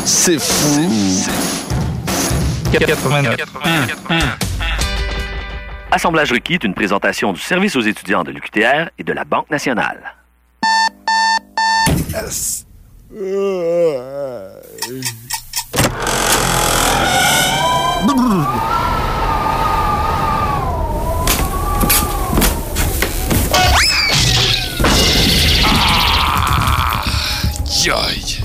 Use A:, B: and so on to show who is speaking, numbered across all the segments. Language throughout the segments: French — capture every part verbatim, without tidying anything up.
A: C'est fou.
B: quatre-vingt-neuf.
C: Assemblage requis est une présentation du service aux étudiants de l'U Q T R et de la Banque nationale.
A: Yes. Aïe.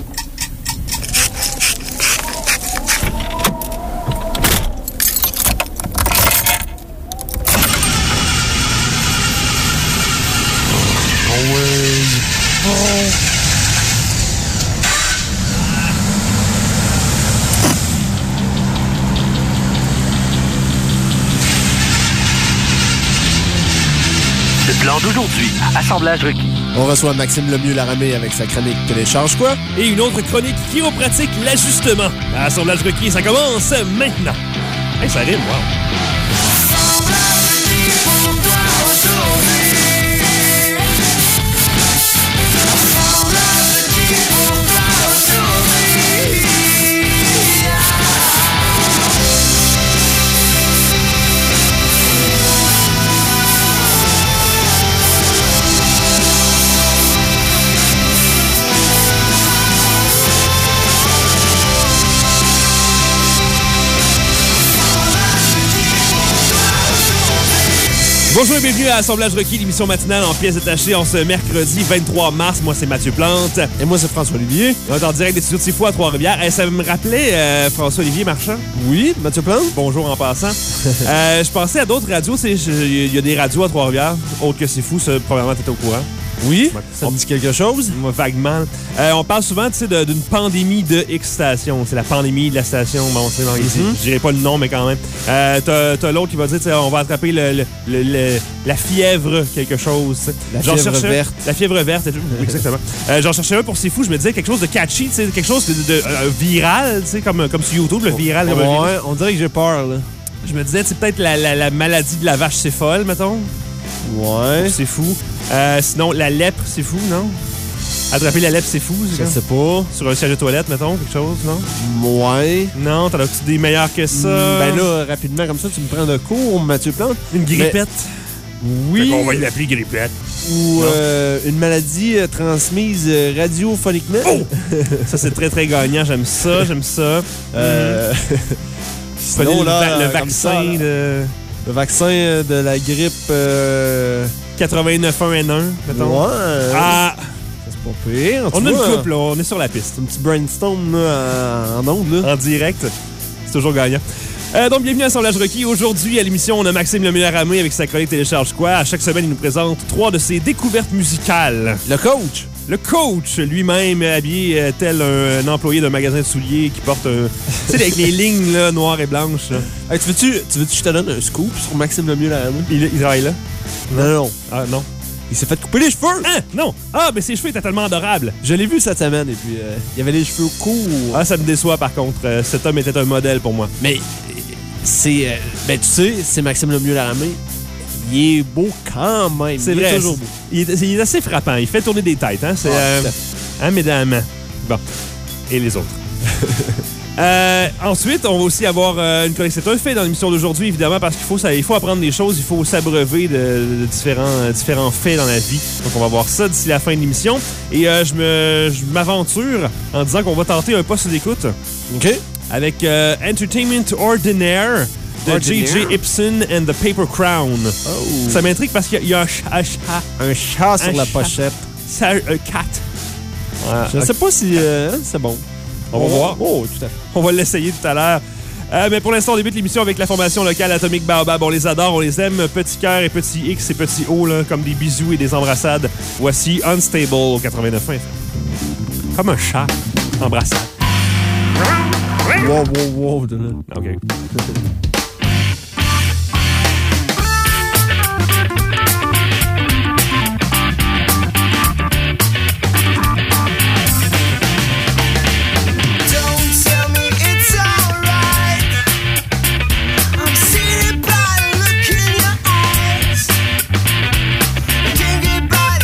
C: Le plan d'aujourd'hui, assemblage requis.
A: On reçoit Maxime Lemieux-Laramé avec sa chronique Télécharge quoi?
D: Et une autre chronique chiropratique, l'ajustement. Assemblage requis, ça commence maintenant. Hey, ça rime, wow. Bonjour et bienvenue à Assemblage requis, l'émission matinale en pièces détachées en ce mercredi vingt-trois mars. Moi, c'est Mathieu Plante.
A: Et moi, c'est François-Olivier.
D: On est en direct des studios de Tifo à Trois-Rivières. Et ça me rappelait euh, François-Olivier Marchand.
A: Oui, Mathieu Plante.
D: Bonjour en passant. euh, je pensais à d'autres radios. Il y a des radios à Trois-Rivières, autres que C'est Fou. Ça, probablement, t'étais au courant.
A: Oui, ça me dit quelque chose?
D: Moi, vaguement. Euh, on parle souvent d'une pandémie de X stations. C'est la pandémie de la station. Bon, c'est dans mm-hmm. Je dirais pas le nom, mais quand même. Euh, t'as, t'as l'autre qui va dire, on va attraper le, le, le, le, la fièvre quelque chose.
A: La J'en fièvre verte.
D: La fièvre verte, exactement. euh, J'en cherchais un pour C'est Fou. Je me disais quelque chose de catchy, quelque chose de, de, de euh, viral, comme, comme sur YouTube, le viral.
A: Ouais, ouais on dirait que j'ai peur, là.
D: Je me disais, c'est peut-être la, la, la maladie de la vache, c'est folle, mettons.
A: Ouais.
D: C'est fou. Euh, sinon, la lèpre, c'est fou, non? Attraper la lèpre, c'est fou.
A: Je sais pas.
D: Sur un siège de toilette, mettons, quelque chose, non?
A: Ouais.
D: Non, t'en as-tu des meilleurs que ça?
A: Ben là, rapidement, comme ça, tu me prends de cours, Mathieu Plante.
D: Une grippette?
A: Mais... Oui.
D: On va l'appeler grippette.
A: Ou euh, une maladie euh, transmise euh, radiophoniquement.
D: Oh! Ça, c'est très, très gagnant. J'aime ça, j'aime ça.
A: Euh...
D: Sinon, le, là, le vaccin ça, de...
A: Le vaccin de la grippe... Euh...
D: quatre-vingt-neuf un N un, mettons.
A: Ouais.
D: Ah!
A: C'est pas pire.
D: On a une couple, là. On est sur la piste.
A: Un petit brainstorm là, en ondes. Là.
D: En direct. C'est toujours gagnant. Euh, donc, bienvenue à Assemblage requis. Aujourd'hui, à l'émission, on a Maxime Lemieux-Laramé avec sa chronique Télécharge quoi. À chaque semaine, il nous présente trois de ses découvertes musicales.
A: Le coach.
D: Le coach, lui-même habillé euh, tel un, un employé d'un magasin de souliers qui porte un... tu sais, avec les lignes là, noires et blanches.
A: Hey, tu veux-tu tu veux que je te donne un scoop sur Maxime Lemieux-Laramé?
D: Il, il travaille là?
A: Non, non.
D: Ah, non.
A: Il s'est fait couper les cheveux!
D: Hein? Non! Ah, mais ses cheveux étaient tellement adorables.
A: Je l'ai vu cette semaine et puis euh, il avait les cheveux courts.
D: Ah, ça me déçoit par contre. Euh, cet homme était un modèle pour moi.
A: Mais c'est... Euh, ben tu sais, c'est Maxime Lemieux-Laramé. Il est beau quand même.
D: C'est
A: il
D: vrai.
A: Est toujours beau.
D: Il est, il est assez frappant. Il fait tourner des têtes. Hein, c'est,
A: ah,
D: euh, hein mesdames? Bon. Et les autres. euh, ensuite, on va aussi avoir euh, une chronique. C'est un fait dans l'émission d'aujourd'hui, évidemment, parce qu'il faut, ça, il faut apprendre des choses. Il faut s'abreuver de, de différents, euh, différents faits dans la vie. Donc, on va voir ça d'ici la fin de l'émission. Et euh, je, me, je m'aventure en disant qu'on va tenter un poste d'écoute.
A: OK.
D: Avec euh, Entertainment Ordinaire de J J Ibsen and the Paper Crown.
A: Oh.
D: Ça m'intrigue parce qu'il y a un chat. Un chat,
A: un chat sur
D: un
A: la
D: chat.
A: pochette.
D: C'est un cat.
A: Ouais, je ne sais pas si euh, c'est bon.
D: On, on va voir.
A: Oh, tout à fait.
D: On va l'essayer tout à l'heure. Euh, mais pour l'instant, on débute l'émission avec la formation locale Atomic Baobab. On les adore, on les aime. Petit cœur et petit X et petit O, là, comme des bisous et des embrassades. Voici Unstable au quatre-vingt-neuf F M. Comme un chat. Embrassade.
A: Wow, wow, wow.
D: OK.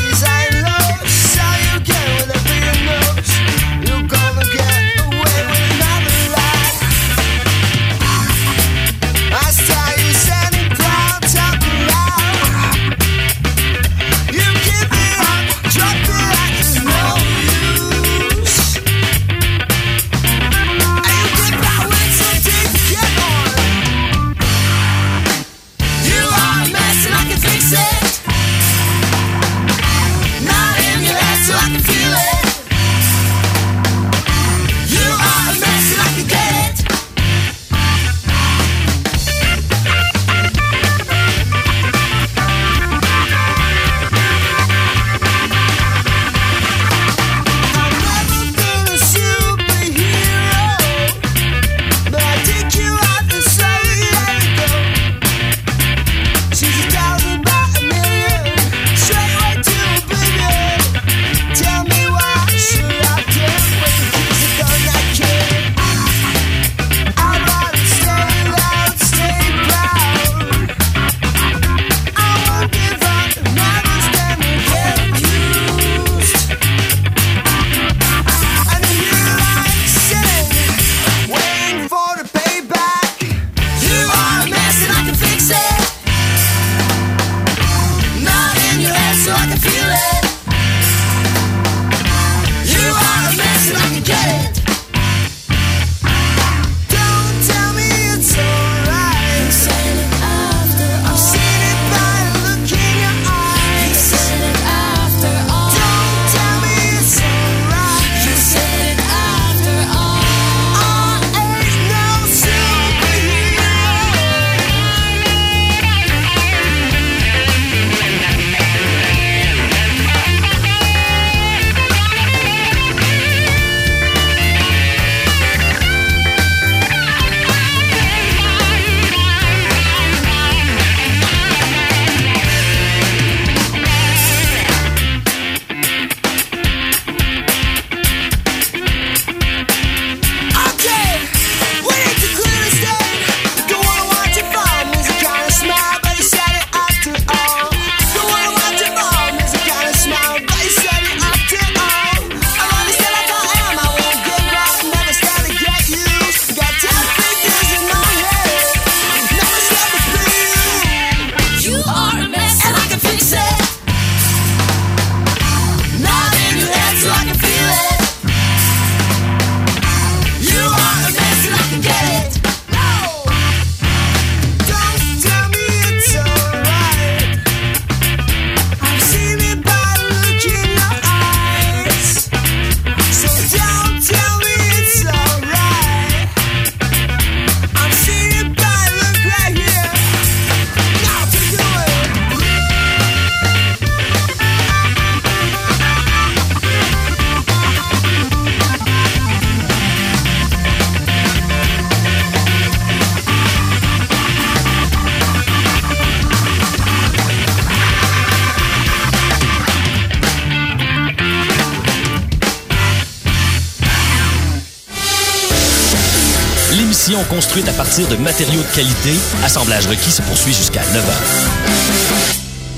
E: You're gonna get away with
B: installation construite à partir de matériaux de qualité. Assemblage requis se poursuit jusqu'à neuf heures.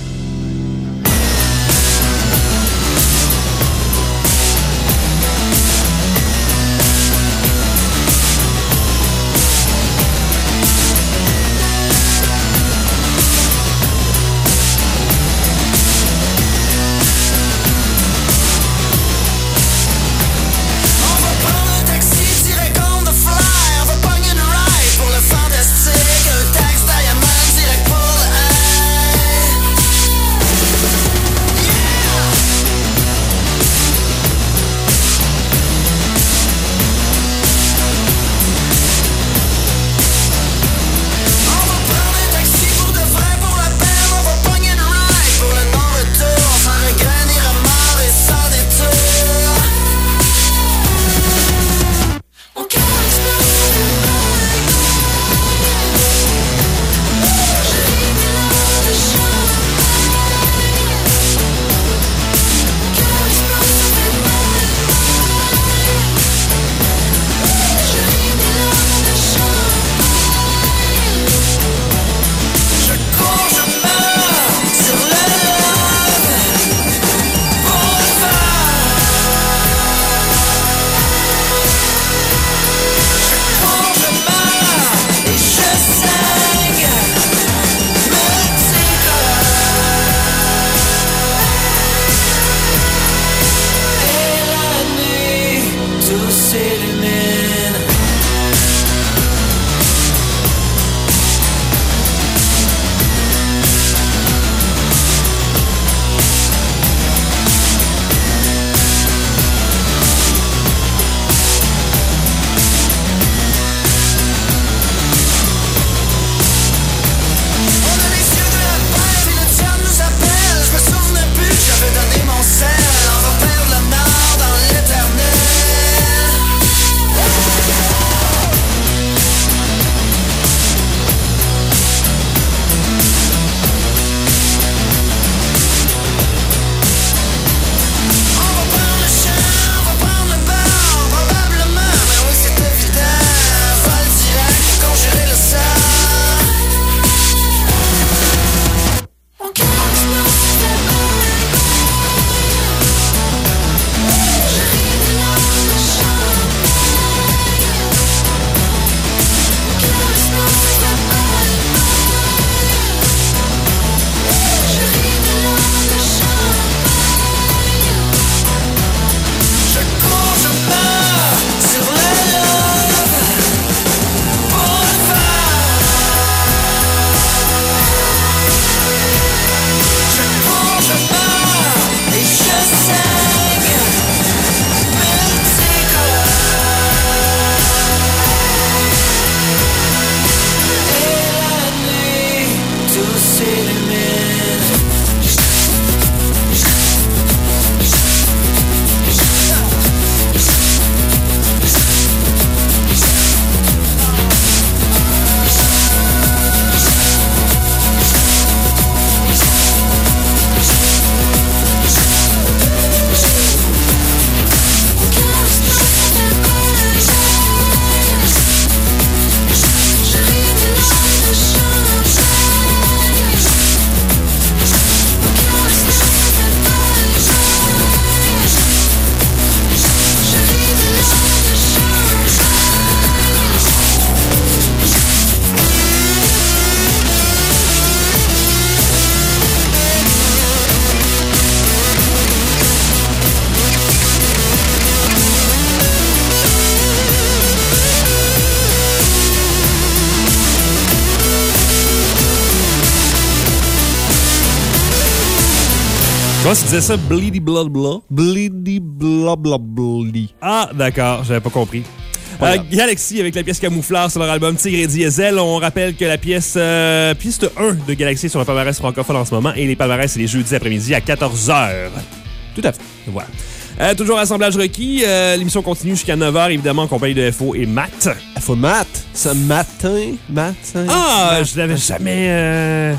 D: Comment tu disais ça? Bleedy blah blah?
A: Bleedy blah blah bleedy.
D: Ah, d'accord, j'avais pas compris.
A: Voilà.
D: Euh, Galaxy avec la pièce Camouflard sur leur album Tigre et Diesel. On rappelle que la pièce euh, piste un de Galaxy sur le palmarès francophone en ce moment et les palmarès, c'est les jeudis après-midi à quatorze heures.
A: Tout à fait.
D: Voilà. Euh, toujours assemblage requis. Euh, l'émission continue jusqu'à neuf heures, évidemment, en compagnie de F O et Matt.
A: F O Matt, ce matin, matin.
D: Ah,
A: Matt.
D: je l'avais jamais... Euh...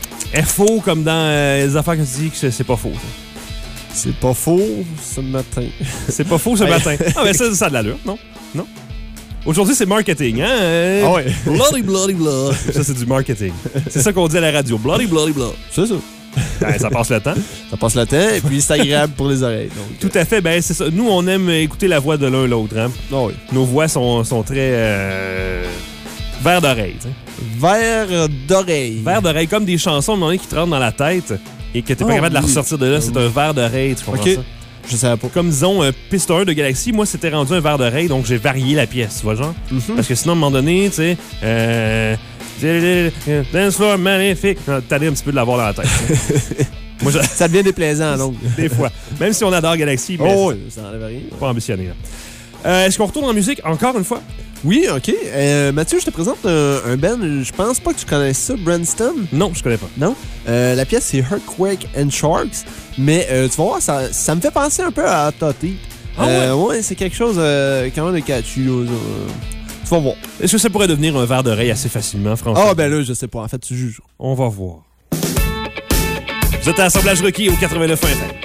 D: F O comme dans euh, les affaires que tu dis que c'est pas faux. Ça.
A: C'est pas faux ce matin.
D: C'est pas faux ce matin. Ah, mais ça, ça a de l'allure, non? Non? Aujourd'hui, c'est marketing, hein? Euh,
A: Ah ouais.
D: Bloody, bloody, blah. Ça, c'est du marketing. C'est ça qu'on dit à la radio. Bloody, bloody, blah.
A: C'est ça.
D: Ben, ça passe le temps.
A: Ça passe le temps et puis c'est agréable pour les oreilles. Donc,
D: Tout à fait. Ben, c'est ça. Nous, on aime écouter la voix de l'un l'autre. Hein?
A: Ah oui.
D: Nos voix sont, sont très... Euh, verre d'oreille. T'sais.
A: Verre d'oreille.
D: Verre d'oreille, comme des chansons, à un moment donné, qui te rentrent dans la tête et que t'es pas
A: Oh,
D: capable de la
A: oui.
D: ressortir de là. C'est un verre d'oreille, tu comprends
A: OK.
D: ça?
A: Je savais pas.
D: Comme, disons, euh, piste un de Galaxy, moi, c'était rendu un verre d'oreille, donc j'ai varié la pièce, tu vois, genre?
A: Mm-hmm.
D: Parce que sinon, à un moment donné, tu sais... Euh, Dance floor magnifique. T'as un petit peu de l'avoir dans la tête. Moi, je...
A: Ça devient déplaisant, donc.
D: Des fois. Même si on adore Galaxy, mais
A: Oh oui, ça n'enlève rien.
D: c'est pas ambitionné. Là. Euh, est-ce qu'on retourne en musique encore une fois?
A: Oui, OK. Euh, Mathieu, je te présente un, un band. Je pense pas que tu connaisses ça, Brandston.
D: Non, je connais pas.
A: Non? Euh, la pièce, c'est Earthquake and Sharks. Mais euh, tu vas voir, ça, ça me fait penser un peu à Totty.
D: Ah
A: euh, ouais? c'est quelque chose euh, quand même de catchy. Là, ça. Tu vas voir.
D: Est-ce que ça pourrait devenir un verre d'oreille assez facilement, franchement?
A: Ah, ben là, je sais pas. En fait, tu juges.
D: On va voir. Vous êtes à Assemblage Rocky au quatre-vingt-neuf F M.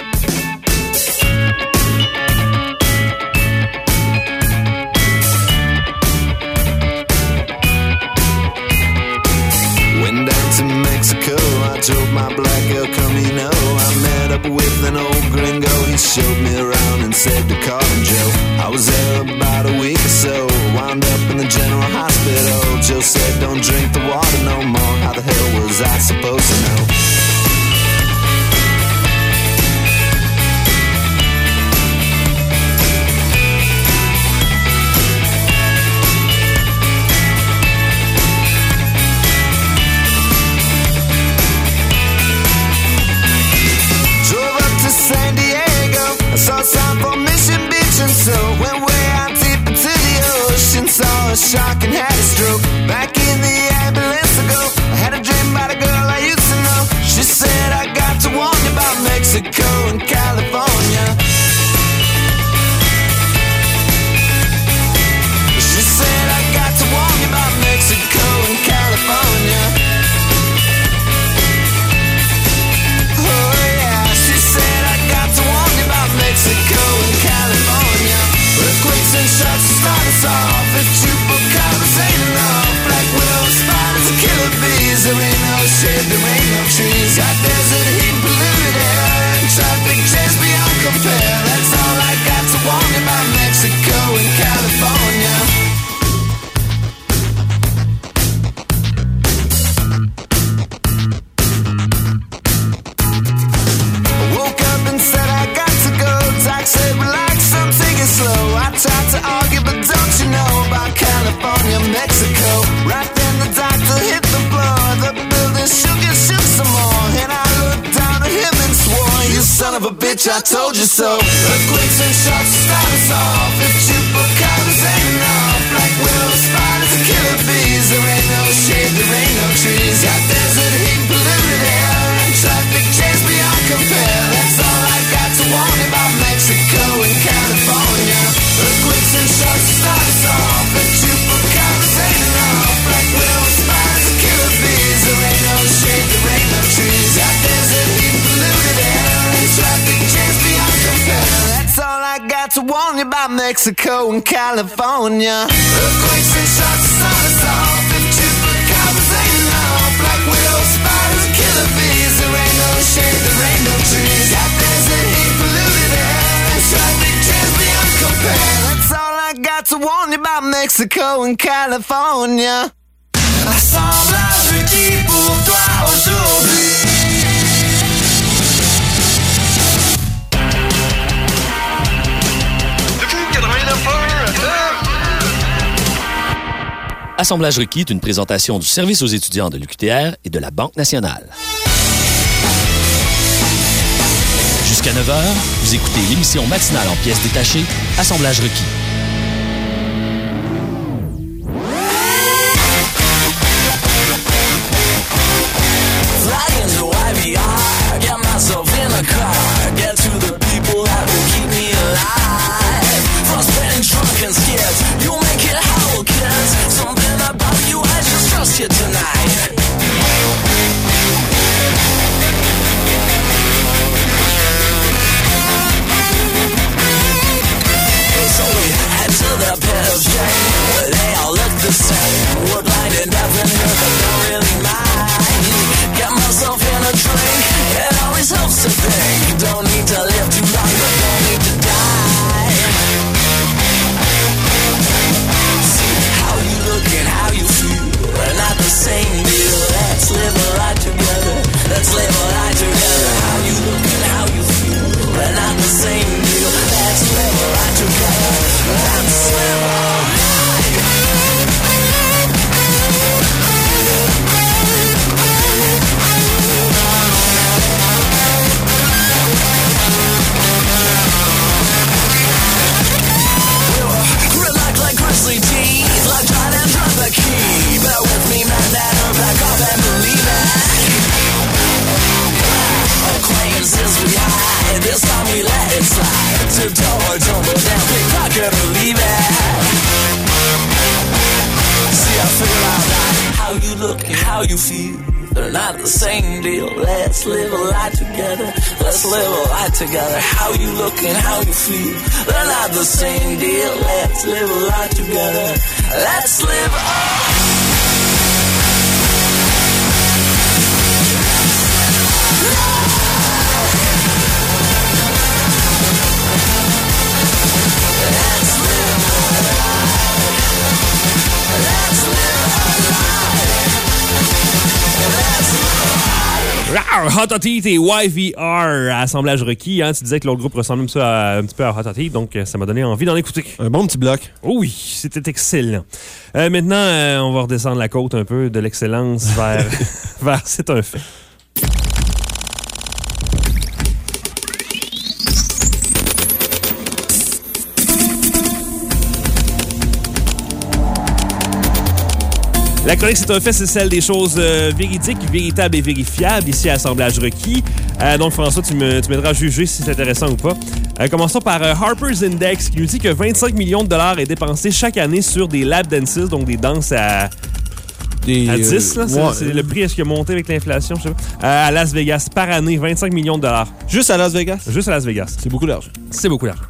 E: Went down to Mexico, I drove my black El Camino. I met up with an old gringo, he showed me around and said to call him Joe. I was there about a week or so, wound up in the general hospital. Joe said don't drink the water no more, how the hell was I supposed to know? San Diego, I saw a sign for Mission Beach, and so went way out deep into the ocean. Saw a shark and had a stroke. Back in the ambulance I go. I had a dream about a girl I used to know. She said I got to warn you about Mexico and California. She said I got to warn you about Mexico and California. Mexico and California. Earthquakes and sharks to start us off. If chupacabras ain't enough, black widows, spiders and killer bees. There ain't no shade, there ain't no trees. Got desert heat, polluted air, and traffic jams beyond compare. That's all I got to warn you about Mexico and California. Said relax, I'm taking slow. I tried to argue, but don't you know about California, Mexico? Right then the doctor hit the floor. The building shook and shook some more. And I looked down at him and swore, you son of a bitch, I told you so. Earthquakes and sharks start us off. If chupacabras ain't enough, black widows, spiders and killer bees. There ain't no shade, there ain't no trees. Got desert heat, polluted air, and traffic jams beyond compare. That's all I got to warn you about Mexico and California. Earthquakes and sharks start us off. If chupacabras ain't enough, black widows, spiders and killer bees. There ain't no shade, there ain't no trees. Got desert heat, polluted air, and traffic jams beyond compare. That's all I got to warn you about Mexico and California. Earthquakes and sharks start us off. If chupacabras ain't enough, black widows, spiders and killer bees. There ain't no shade, there ain't no trees. Got desert heat, polluted air, and traffic jams beyond compare. That's all I got to warn you about Mexico and California. Assemblage qui pour toi aujourd'hui.
B: Assemblage requis est une présentation du service aux étudiants de l'U Q T R et de la Banque nationale. Jusqu'à neuf heures, vous écoutez l'émission matinale en pièces détachées, Assemblage requis.
E: So we looking, how you feel. They're not the same deal. Let's live a life together. Let's live a life together. How you looking, how you feel. They're not the same deal. Let's live a life together. Let's live a
D: Hot Hot Heat et Y V R, assemblage requis. Hein? Tu disais que l'autre groupe ressemble un petit peu à, un petit peu à Hot Hot Heat, donc ça m'a donné envie d'en écouter.
A: Un bon petit bloc.
D: Oh oui, c'était excellent. Euh, maintenant, euh, on va redescendre la côte un peu de l'excellence vers, vers C'est un fait. La chronique C'est un fait, c'est celle des choses euh, véridiques, véritables et vérifiables ici à Assemblage requis. Euh, donc François, tu, me, tu m'aideras à juger si c'est intéressant ou pas. Euh, commençons par euh, Harper's Index qui nous dit que vingt-cinq millions de dollars est dépensé chaque année sur des lap dances, donc des danses à...
A: Des,
D: à dix, là, c'est,
A: ouais.
D: c'est le prix, est-ce qu'il a monté avec l'inflation? Je sais pas. Euh, à Las Vegas, par année, vingt-cinq millions de dollars.
A: Juste à Las Vegas?
D: Juste à Las Vegas.
A: C'est beaucoup d'argent.
D: C'est beaucoup d'argent.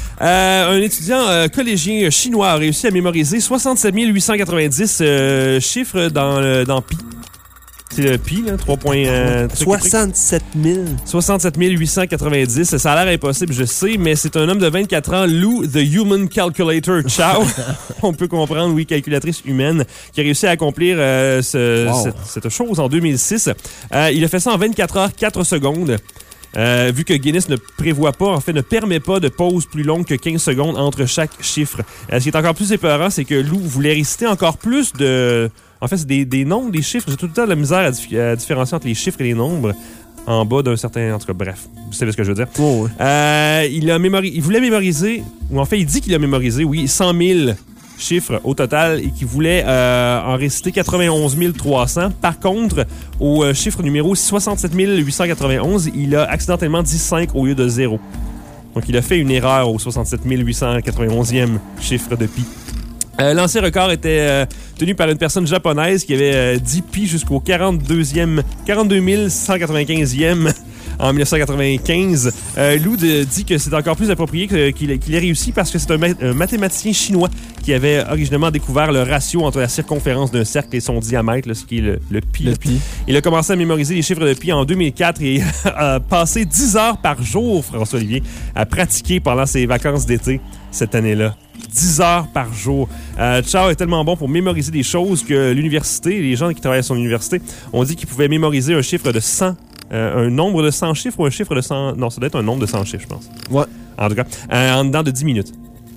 D: Euh, un étudiant euh, collégien chinois a réussi à mémoriser soixante-sept mille huit cent quatre-vingt-dix euh, chiffres dans, le, dans Pi. C'est le Pi, là, trois points... Euh,
A: soixante-sept mille.
D: soixante-sept mille huit cent quatre-vingt-dix. Ça a l'air impossible, je sais, mais c'est un homme de vingt-quatre ans, Lou, the Human Calculator Chow. On peut comprendre, oui, calculatrice humaine, qui a réussi à accomplir euh, ce,
A: wow.
D: cette, cette chose en deux mille six. Euh, il a fait ça en vingt-quatre heures, quatre secondes. Euh, vu que Guinness ne prévoit pas, en fait, ne permet pas de pause plus longue que quinze secondes entre chaque chiffre. Euh, ce qui est encore plus épeurant, c'est que Lou voulait réciter encore plus de... En fait, c'est des, des nombres, des chiffres. J'ai tout le temps de la misère à, dif- à différencier entre les chiffres et les nombres en bas d'un certain... En tout cas, bref, vous savez ce que je veux dire.
A: Oh, oui.
D: euh, il, a mémori- il voulait mémoriser, ou en fait, il dit qu'il a mémorisé, oui, cent mille chiffres au total et qu'il voulait euh, en réciter quatre-vingt-onze mille trois cents. Par contre, au euh, chiffre numéro soixante-sept mille huit cent quatre-vingt-onze, il a accidentellement dit cinq au lieu de zéro. Donc, il a fait une erreur au soixante-sept mille huit cent quatre-vingt-onzième chiffre de pi. Euh, l'ancien record était euh, tenu par une personne japonaise qui avait euh, dit pi jusqu'au quarante-deuxième, quarante-deux mille cent quatre-vingt-quinzième en dix-neuf cent quatre-vingt-quinze. Euh, Lou de, dit que c'est encore plus approprié que, qu'il, qu'il ait réussi parce que c'est un, ma- un mathématicien chinois qui avait originellement découvert le ratio entre la circonférence d'un cercle et son diamètre, là, ce qui est le, le pi.
A: Le pi.
D: Il a commencé à mémoriser les chiffres de pi en deux mille quatre et a passé dix heures par jour, François-Olivier, à pratiquer pendant ses vacances d'été cette année-là. dix heures par jour. Euh, Chow est tellement bon pour mémoriser des choses que l'université, les gens qui travaillent à son université, ont dit qu'il pouvait mémoriser un chiffre de cent, euh, un nombre de cent chiffres ou un chiffre de cent... Non, ça doit être un nombre de cent chiffres, je pense.
A: Ouais.
D: En tout cas, euh, en dedans de dix minutes.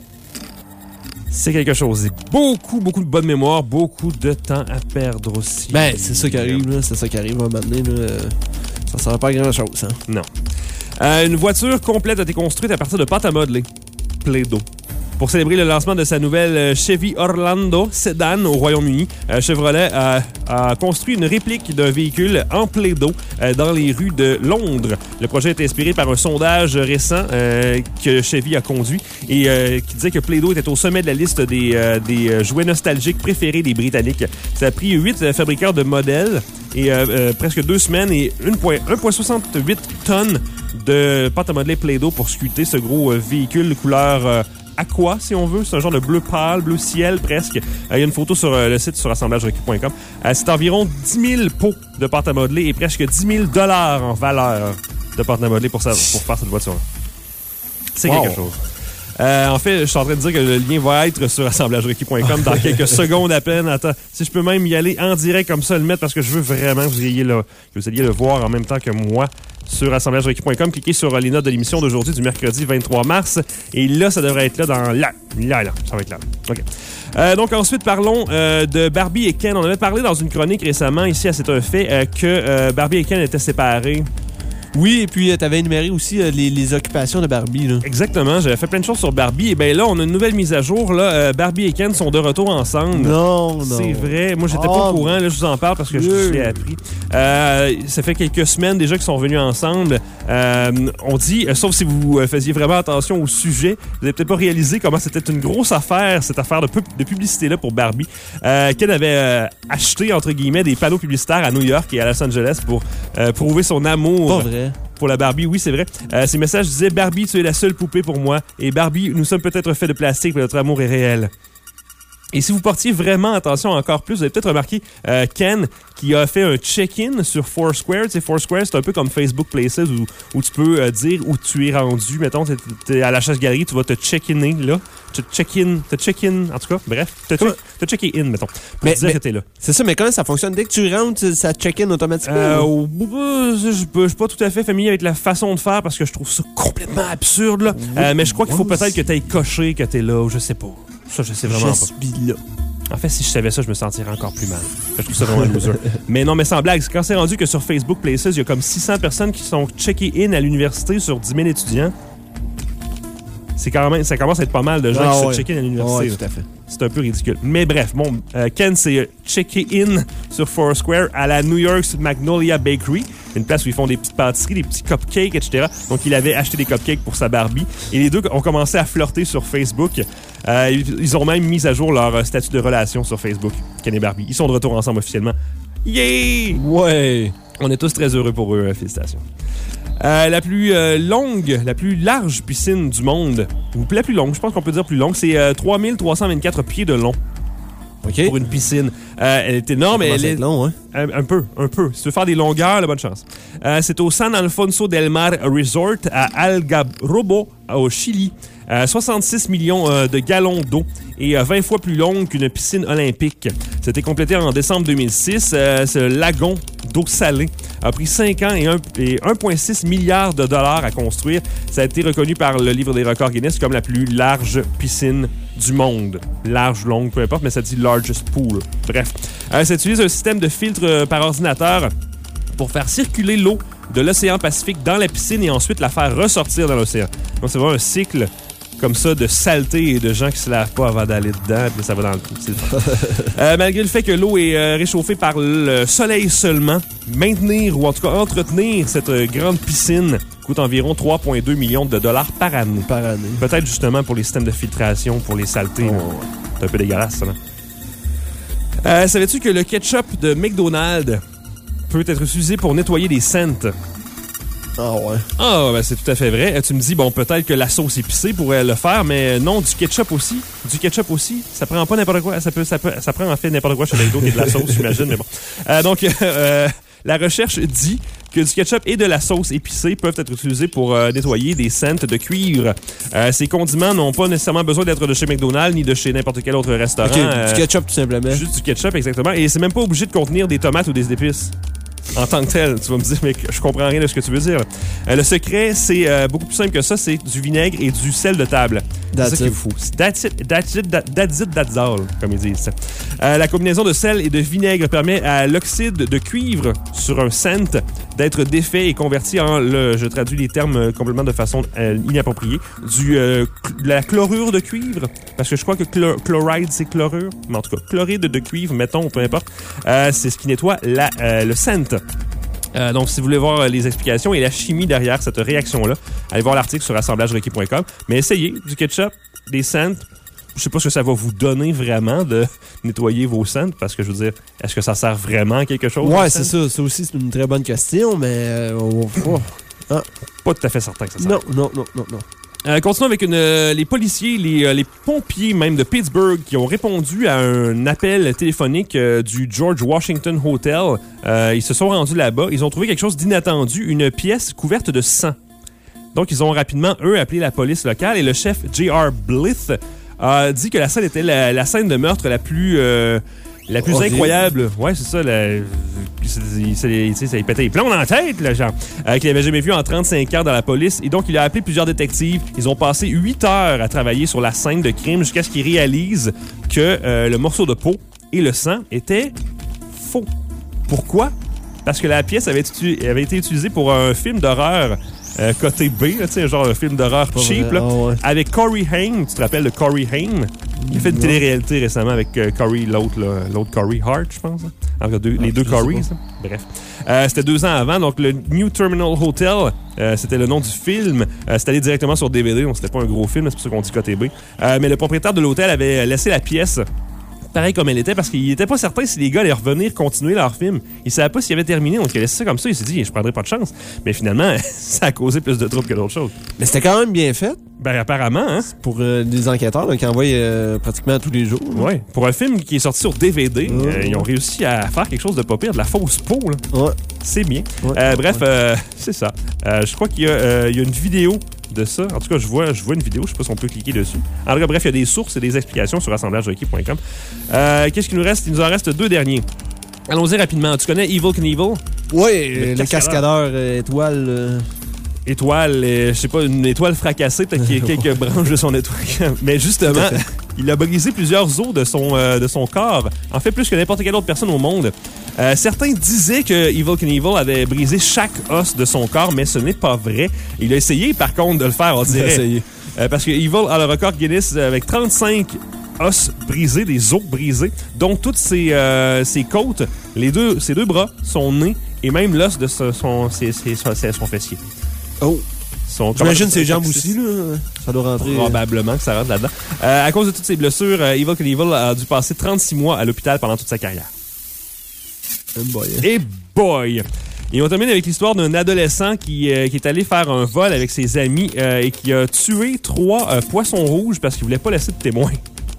D: C'est quelque chose. C'est beaucoup, beaucoup de bonne mémoire, beaucoup de temps à perdre aussi.
A: Ben, c'est ça qui arrive, là. C'est ça qui arrive à un moment donné, là. Ça ne sert pas à grand-chose, hein.
D: Non. Euh, une voiture complète a été construite à partir de pâte à modeler. Play-Doh. Pour célébrer le lancement de sa nouvelle Chevy Orlando Sedan au Royaume-Uni, euh, Chevrolet a, a construit une réplique d'un véhicule en Play-Doh euh, dans les rues de Londres. Le projet est inspiré par un sondage récent euh, que Chevy a conduit et euh, qui disait que Play-Doh était au sommet de la liste des, euh, des jouets nostalgiques préférés des Britanniques. Ça a pris huit euh, fabricants de modèles et euh, euh, presque deux semaines et un virgule soixante-huit tonnes de pâte à modeler Play-Doh pour sculpter ce gros euh, véhicule couleur... Euh, aqua, si on veut. C'est un genre de bleu pâle, bleu ciel presque. Il euh, y a une photo sur euh, le site sur assemblage requis point com. Euh, c'est environ dix mille pots de pâte à modeler et presque dix mille dollars en valeur de pâte à modeler pour, ça, pour faire cette voiture. C'est wow. Quelque chose. Euh, en fait, je suis en train de dire que le lien va être sur assemblage requis point com dans quelques secondes à peine. Attends, si je peux même y aller en direct comme ça, le mettre parce que je veux vraiment que vous ayez le, que vous ayez le voir en même temps que moi sur assemblage requis point com. Cliquez sur les notes de l'émission d'aujourd'hui du mercredi vingt-trois mars. Et là, ça devrait être là dans là. Là, là. Ça va être là. OK. Euh, donc ensuite, parlons euh, de Barbie et Ken. On avait parlé dans une chronique récemment, ici à C'est un fait, euh, que euh, Barbie et Ken étaient séparés.
A: Oui, et puis tu avais énuméré aussi euh, les, les occupations de Barbie. Là.
D: Exactement, j'avais fait plein de choses sur Barbie. Et bien là, on a une nouvelle mise à jour. Là, euh, Barbie et Ken sont de retour ensemble.
A: Non, non.
D: C'est vrai. Moi, j'étais
A: Oh,
D: pas au courant. Là, je vous en parle parce que
A: oui.
D: je l'ai appris. Euh, ça fait quelques semaines déjà qu'ils sont revenus ensemble. Euh, on dit, euh, sauf si vous euh, faisiez vraiment attention au sujet, vous n'avez peut-être pas réalisé comment c'était une grosse affaire, cette affaire de, pub- de publicité-là pour Barbie. Euh, Ken avait euh, acheté, entre guillemets, des panneaux publicitaires à New York et à Los Angeles pour euh, prouver son amour.
A: Pas vrai.
D: Pour la Barbie, oui, c'est vrai. Euh, ces messages disaient « Barbie, tu es la seule poupée pour moi. Et Barbie, nous sommes peut-être faits de plastique, mais notre amour est réel. » Et si vous portiez vraiment attention encore plus, vous avez peut-être remarqué euh, Ken qui a fait un check-in sur Foursquare. Tu sais, Foursquare, c'est un peu comme Facebook Places où, où tu peux euh, dire où tu es rendu. Mettons, t'es, t'es à la chasse-galerie, tu vas te check-in là. Te check-in, te check-in, en tout cas, bref, te, check, te check-in, mettons. Pour
A: Mais,
D: dire
A: mais
D: que t'es là.
A: C'est ça, mais comment ça fonctionne? Dès que tu rentres, ça check-in automatiquement?
D: Euh,
A: ou?
D: oh, je ne suis pas tout à fait familier avec la façon de faire parce que je trouve ça complètement absurde. Là. Euh, mais je crois qu'il faut peut-être que tu ailles cocher que tu es là ou je sais pas. Ça, je sais vraiment
A: je
D: pas.
A: suis là.
D: En fait, si je savais ça, je me sentirais encore plus mal. Je trouve ça vraiment loser. Mais non, mais sans blague, quand c'est rendu que sur Facebook Places, il y a comme six cents personnes qui sont checkées-in à l'université sur dix mille étudiants, c'est quand même, ça commence à être pas mal de gens
A: Ah,
D: qui
A: ouais.
D: se check-in à l'université.
A: Oui, tout à fait.
D: C'est un peu ridicule. Mais bref, bon, euh, Ken s'est checké-in sur Foursquare à la New York's Magnolia Bakery, une place où ils font des petites pâtisseries, des petits cupcakes, et cetera. Donc, il avait acheté des cupcakes pour sa Barbie. Et les deux ont commencé à flirter sur Facebook. Euh, ils ont même mis à jour leur statut de relation sur Facebook, Ken et Barbie. Ils sont de retour ensemble officiellement. Yeah!
A: Ouais.
D: On est tous très heureux pour eux. Félicitations. Euh, la plus euh, longue, la plus large piscine du monde, ou la plus longue, je pense qu'on peut dire plus longue, c'est euh, trois mille trois cent vingt-quatre pieds de long.
A: OK.
D: Pour une piscine. Euh, elle est énorme. Elle est
A: long, hein?
D: un, un peu, un peu. Si tu veux faire des longueurs, la bonne chance. Euh, c'est au San Alfonso del Mar Resort à Algarrobo, au Chili. Euh, soixante-six millions euh, de gallons d'eau et euh, vingt fois plus longue qu'une piscine olympique. C'était complété en décembre deux mille six. Euh, ce lagon d'eau salée a pris cinq ans et un virgule six milliards de dollars à construire. Ça a été reconnu par le livre des records Guinness comme la plus large piscine du monde. Large, longue, peu importe, mais ça dit largest pool. Bref. Euh, ça utilise un système de filtre euh, par ordinateur pour faire circuler l'eau de l'océan Pacifique dans la piscine et ensuite la faire ressortir dans l'océan. Donc, c'est vraiment un cycle comme ça de saleté et de gens qui se lavent pas avant d'aller dedans, puis ça va dans le trou. euh, malgré le fait que l'eau est euh, réchauffée par le soleil seulement, maintenir ou en tout cas entretenir cette euh, grande piscine coûte environ trois virgule deux millions de dollars par année.
A: Par année.
D: Peut-être justement pour les systèmes de filtration, pour les saletés.
A: Oh.
D: C'est un peu dégueulasse, ça. Euh, savais-tu que le ketchup de McDonald's peut être utilisé pour nettoyer des scents?
A: Ah ouais.
D: Ah, ben c'est tout à fait vrai. Tu me dis, bon, peut-être que la sauce épicée pourrait le faire, mais non, du ketchup aussi. Du ketchup aussi. Ça prend pas n'importe quoi. Ça, peut, ça, peut, ça prend en fait n'importe quoi chez McDo qui est de la sauce, j'imagine, mais bon. Euh, donc, euh, la recherche dit que du ketchup et de la sauce épicée peuvent être utilisés pour euh, nettoyer des scents de cuivre. Euh, ces condiments n'ont pas nécessairement besoin d'être de chez McDonald's ni de chez n'importe quel autre restaurant.
A: OK,
D: Euh,
A: du ketchup tout simplement.
D: Juste du ketchup, exactement. Et c'est même pas obligé de contenir des tomates ou des épices. En tant que tel, tu vas me dire, mais je comprends rien de ce que tu veux dire. Euh, le secret, c'est euh, beaucoup plus simple que ça, c'est du vinaigre et du sel de table.
A: That's
D: C'est ça qu'il
A: it.
D: faut. That's it, that's it, that- that's it, that's all, comme ils disent. Euh, la combinaison de sel et de vinaigre permet à l'oxyde de cuivre sur un scent d'être défait et converti en, le, je traduis les termes euh, complètement de façon euh, inappropriée, du, euh, cl- de la chlorure de cuivre, parce que je crois que chlor- chloride, c'est chlorure, mais en tout cas, chloride de cuivre, mettons, peu importe, euh, c'est ce qui nettoie la, euh, le scent. Euh, donc, si vous voulez voir euh, les explications et la chimie derrière cette réaction-là, allez voir l'article sur assemblage requis point com. Mais essayez du ketchup, des scents. Je sais pas ce que ça va vous donner vraiment de nettoyer vos scents, parce que je veux dire, est-ce que ça sert vraiment à quelque chose?
A: Ouais,
D: le
A: c'est
D: scent?
A: ça. Ça aussi, c'est une très bonne question, mais... Euh, on va- ah.
D: Pas tout à fait certain que ça sert.
A: Non, non, non, non, non.
D: Euh, continuons avec une, euh, les policiers, les, euh, les pompiers même de Pittsburgh qui ont répondu à un appel téléphonique euh, du George Washington Hotel. Euh, ils se sont rendus là-bas. Ils ont trouvé quelque chose d'inattendu, une pièce couverte de sang. Donc, ils ont rapidement, eux, appelé la police locale et le chef J R Blyth a dit que la scène était la, la scène de meurtre la plus... Euh, La plus
A: Horrible.
D: incroyable, ouais, c'est ça, la, c'est, c'est, c'est, ça lui pétait les plombs dans la tête, le genre, euh, qu'il n'avait jamais vu en trente-cinq heures dans la police. Et donc, il a appelé plusieurs détectives. Ils ont passé huit heures à travailler sur la scène de crime jusqu'à ce qu'ils réalisent que euh, le morceau de peau et le sang étaient faux. Pourquoi? parce que la pièce avait, utu- avait été utilisée pour un film d'horreur euh, côté B, là, tu sais, genre un film d'horreur cheap, là,
A: oh, ouais.
D: avec Corey Haim. Tu te rappelles de Corey Haim? Il a fait une
A: Non.
D: télé-réalité récemment avec euh, Corey, l'autre, là, l'autre Corey Hart, je pense. Hein? Alors, deux,
A: Ah,
D: les deux
A: je sais
D: Coreys.
A: pas.
D: Hein? Bref. Euh, c'était deux ans avant. Donc, le New Terminal Hotel, euh, c'était le nom du film. Euh, c'était allé directement sur D V D. Donc, c'était pas un gros film. C'est pour ça qu'on dit côté B. Euh, mais le propriétaire de l'hôtel avait laissé la pièce pareil comme elle était parce qu'il était pas certain si les gars allaient revenir continuer leur film. Il savait pas s'il avait terminé. Donc, il a laissé ça comme ça. Il s'est dit, je prendrai pas de chance. Mais finalement, ça a causé plus de troubles que d'autres choses.
A: Mais c'était quand même bien fait
D: Ben, apparemment, hein?
A: pour euh, des enquêteurs là, qui envoient euh, pratiquement tous les jours.
D: Ouais. Pour un film qui est sorti sur D V D,
A: Ouais.
D: euh, ils ont réussi à faire quelque chose de pas pire, de la fausse peau, là.
A: Ouais.
D: C'est bien.
A: Ouais.
D: Euh, bref,
A: Ouais.
D: euh, c'est ça. Euh, je crois qu'il y a, euh, il y a une vidéo de ça. En tout cas, je vois, je vois une vidéo. Je sais pas si on peut cliquer dessus. En tout cas, bref, il y a des sources et des explications sur assemblage requis point com. Euh, qu'est-ce qu'il nous reste? Il nous en reste deux derniers. Allons-y rapidement. Tu connais Evel Knievel?
A: Ouais,
D: Le
A: le,
D: cascadeur.
A: cascadeur euh, étoile. euh,
D: Étoile, euh, je sais pas, une étoile fracassée, peut-être qu'il y a quelques branches de son étoile. Mais justement,
A: Tout à fait.
D: il a brisé plusieurs os de son, euh, de son corps. En fait, plus que n'importe quelle autre personne au monde. Euh, certains disaient que Evel Knievel avait brisé chaque os de son corps, mais ce n'est pas vrai. Il a essayé, par contre, de le faire, on
A: Il a
D: dirait.
A: essayé.
D: Euh, parce que Evil a le record Guinness avec trente-cinq os brisés, des os brisés, dont toutes ses, euh, ses côtes, les deux, ses deux bras, son nez et même l'os de ce- son, ses- ses- son, ses- son fessier.
A: Oh.
D: Son,
A: J'imagine
D: comment-
A: ses jambes aussi, là. Ça doit rentrer.
D: Probablement que ça rentre là-dedans. Euh, à cause de toutes ces blessures, euh, Evel Knievel a dû passer trente-six mois à l'hôpital pendant toute sa carrière.
A: Oh boy, hein.
D: Et boy! Et on termine avec l'histoire d'un adolescent qui, euh, qui est allé faire un vol avec ses amis euh, et qui a tué trois euh, poissons rouges parce qu'il voulait pas laisser de témoins.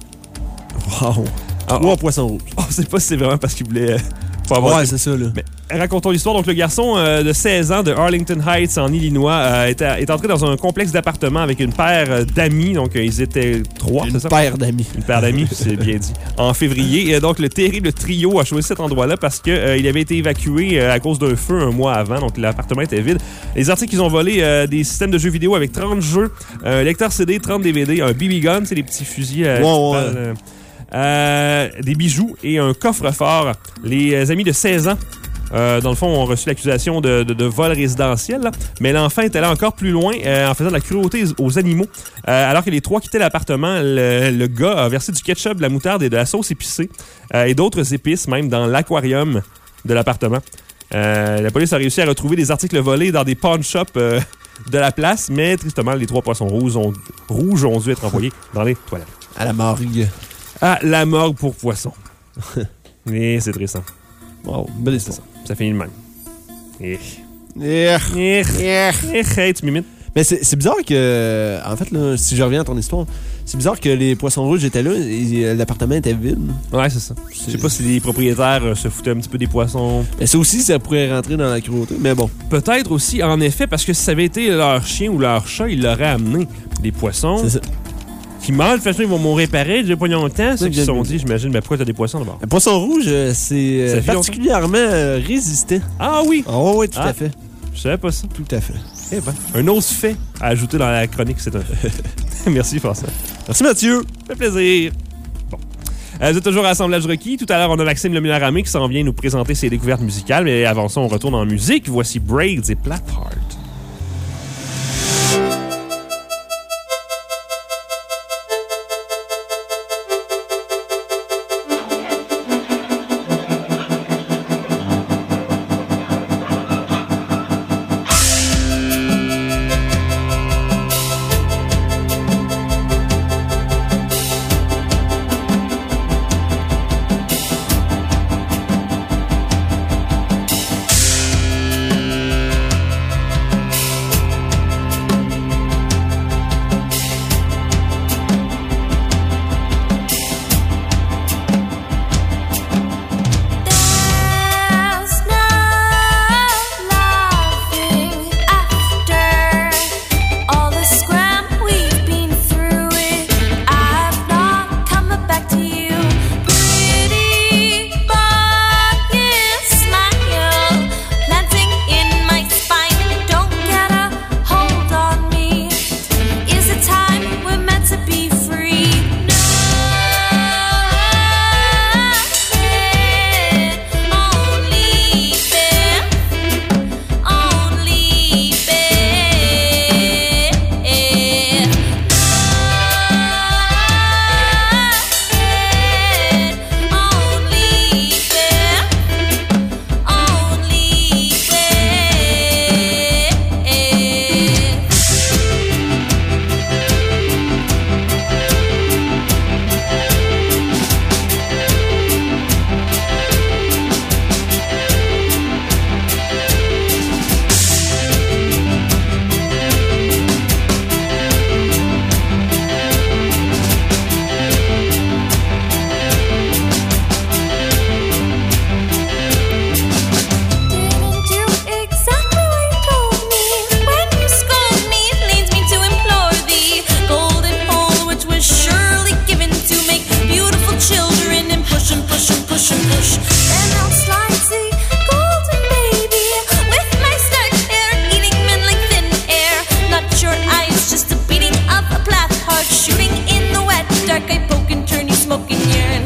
A: Wow.
D: Ah,
A: Trois
D: on-
A: poissons rouges.
D: On sait pas si c'est vraiment parce qu'il voulait euh, pas avoir
A: Ouais,
D: de-
A: c'est ça, là.
D: Mais racontons l'histoire. Donc, le garçon euh, de seize ans de Arlington Heights, en Illinois, euh, est, à- est entré dans un complexe d'appartements avec une paire euh, d'amis. Donc, euh, ils étaient trois, c'est
A: Une
D: ça?
A: paire d'amis.
D: Une paire d'amis, c'est bien dit. En février. Et donc, le terrible trio a choisi cet endroit-là parce qu'il euh, avait été évacué euh, à cause d'un feu un mois avant. Donc, l'appartement était vide. Les articles qu'ils ont volé euh, des systèmes de jeux vidéo avec trente jeux, un lecteur C D, trente D V D, un B B gun, c'est les petits fusils. Euh,
A: Ouais,
D: qui
A: ouais.
D: parlent, euh, euh, des bijoux et un coffre-fort. Les euh, amis de seize ans, euh, dans le fond, ont reçu l'accusation de, de, de vol résidentiel. Là. Mais l'enfant est allé encore plus loin euh, en faisant de la cruauté aux animaux. Euh, alors que les trois quittaient l'appartement, le, le gars a versé du ketchup, de la moutarde et de la sauce épicée euh, et d'autres épices, même dans l'aquarium de l'appartement. Euh, la police a réussi à retrouver des articles volés dans des pawn shops euh, de la place, mais tristement, les trois poissons rouges ont, rouges ont dû être envoyés dans les toilettes.
A: À la morgue.
D: Ah, la morgue pour poissons. Et c'est triste. Hein?
A: Wow, belle
D: C'est
A: histoire.
D: ça. Ça finit de même. Et...
A: Yeah.
D: Eh, eh, hey, tu m'imites.
A: Mais c'est c'est bizarre que, en fait, là, si je reviens à ton histoire, c'est bizarre que les poissons rouges étaient là et euh, l'appartement était vide.
D: Ouais, c'est ça. Je sais pas si les propriétaires euh, se foutaient un petit peu des poissons.
A: Mais ça aussi, ça pourrait rentrer dans la cruauté. Mais bon.
D: Peut-être aussi, en effet, parce que si ça avait été leur chien ou leur chat, ils l'auraient amené. Des poissons
A: C'est ça.
D: qui mangent, de toute façon, ils vont mourir pareil. J'ai pas longtemps. C'est
A: Oui,
D: qu'ils se sont
A: bien-
D: dit, j'imagine, mais pourquoi t'as des poissons d'abord?
A: Le poisson rouge, euh, c'est euh,
D: Ça fait
A: particulièrement euh, résistant.
D: Ah oui!
A: Oh, oui, tout
D: Ah.
A: à fait.
D: Je savais pas ça.
A: Tout à fait.
D: Eh ben, un autre fait à ajouter dans la chronique, c'est un fait. Merci, François.
A: Merci, Mathieu.
D: Ça fait plaisir. Bon. Euh, vous êtes toujours à Assemblage requis. Tout à l'heure, on a Maxime Lemularamé qui s'en vient nous présenter ses découvertes musicales. Mais avant ça, on retourne en musique. Voici Braids et Blackheart.
F: smoking yen.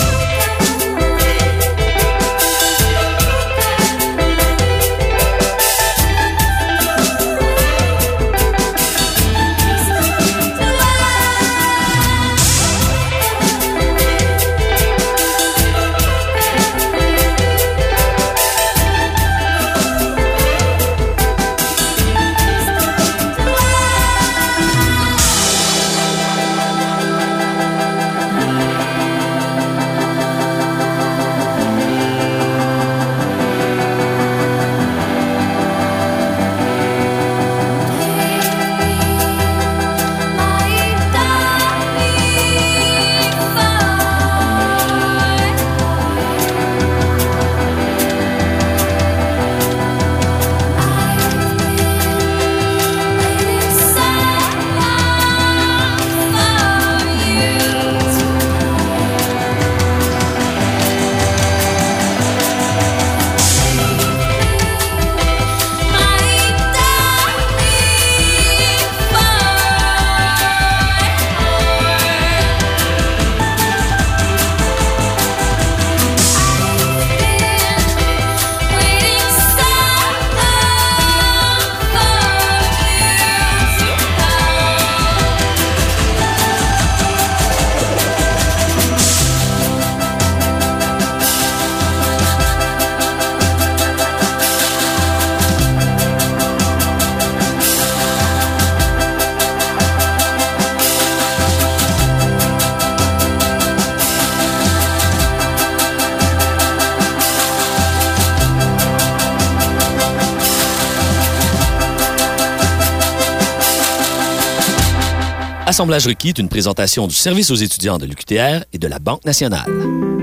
B: Assemblage requis est une présentation du service aux étudiants de l'U Q T R et de la Banque nationale.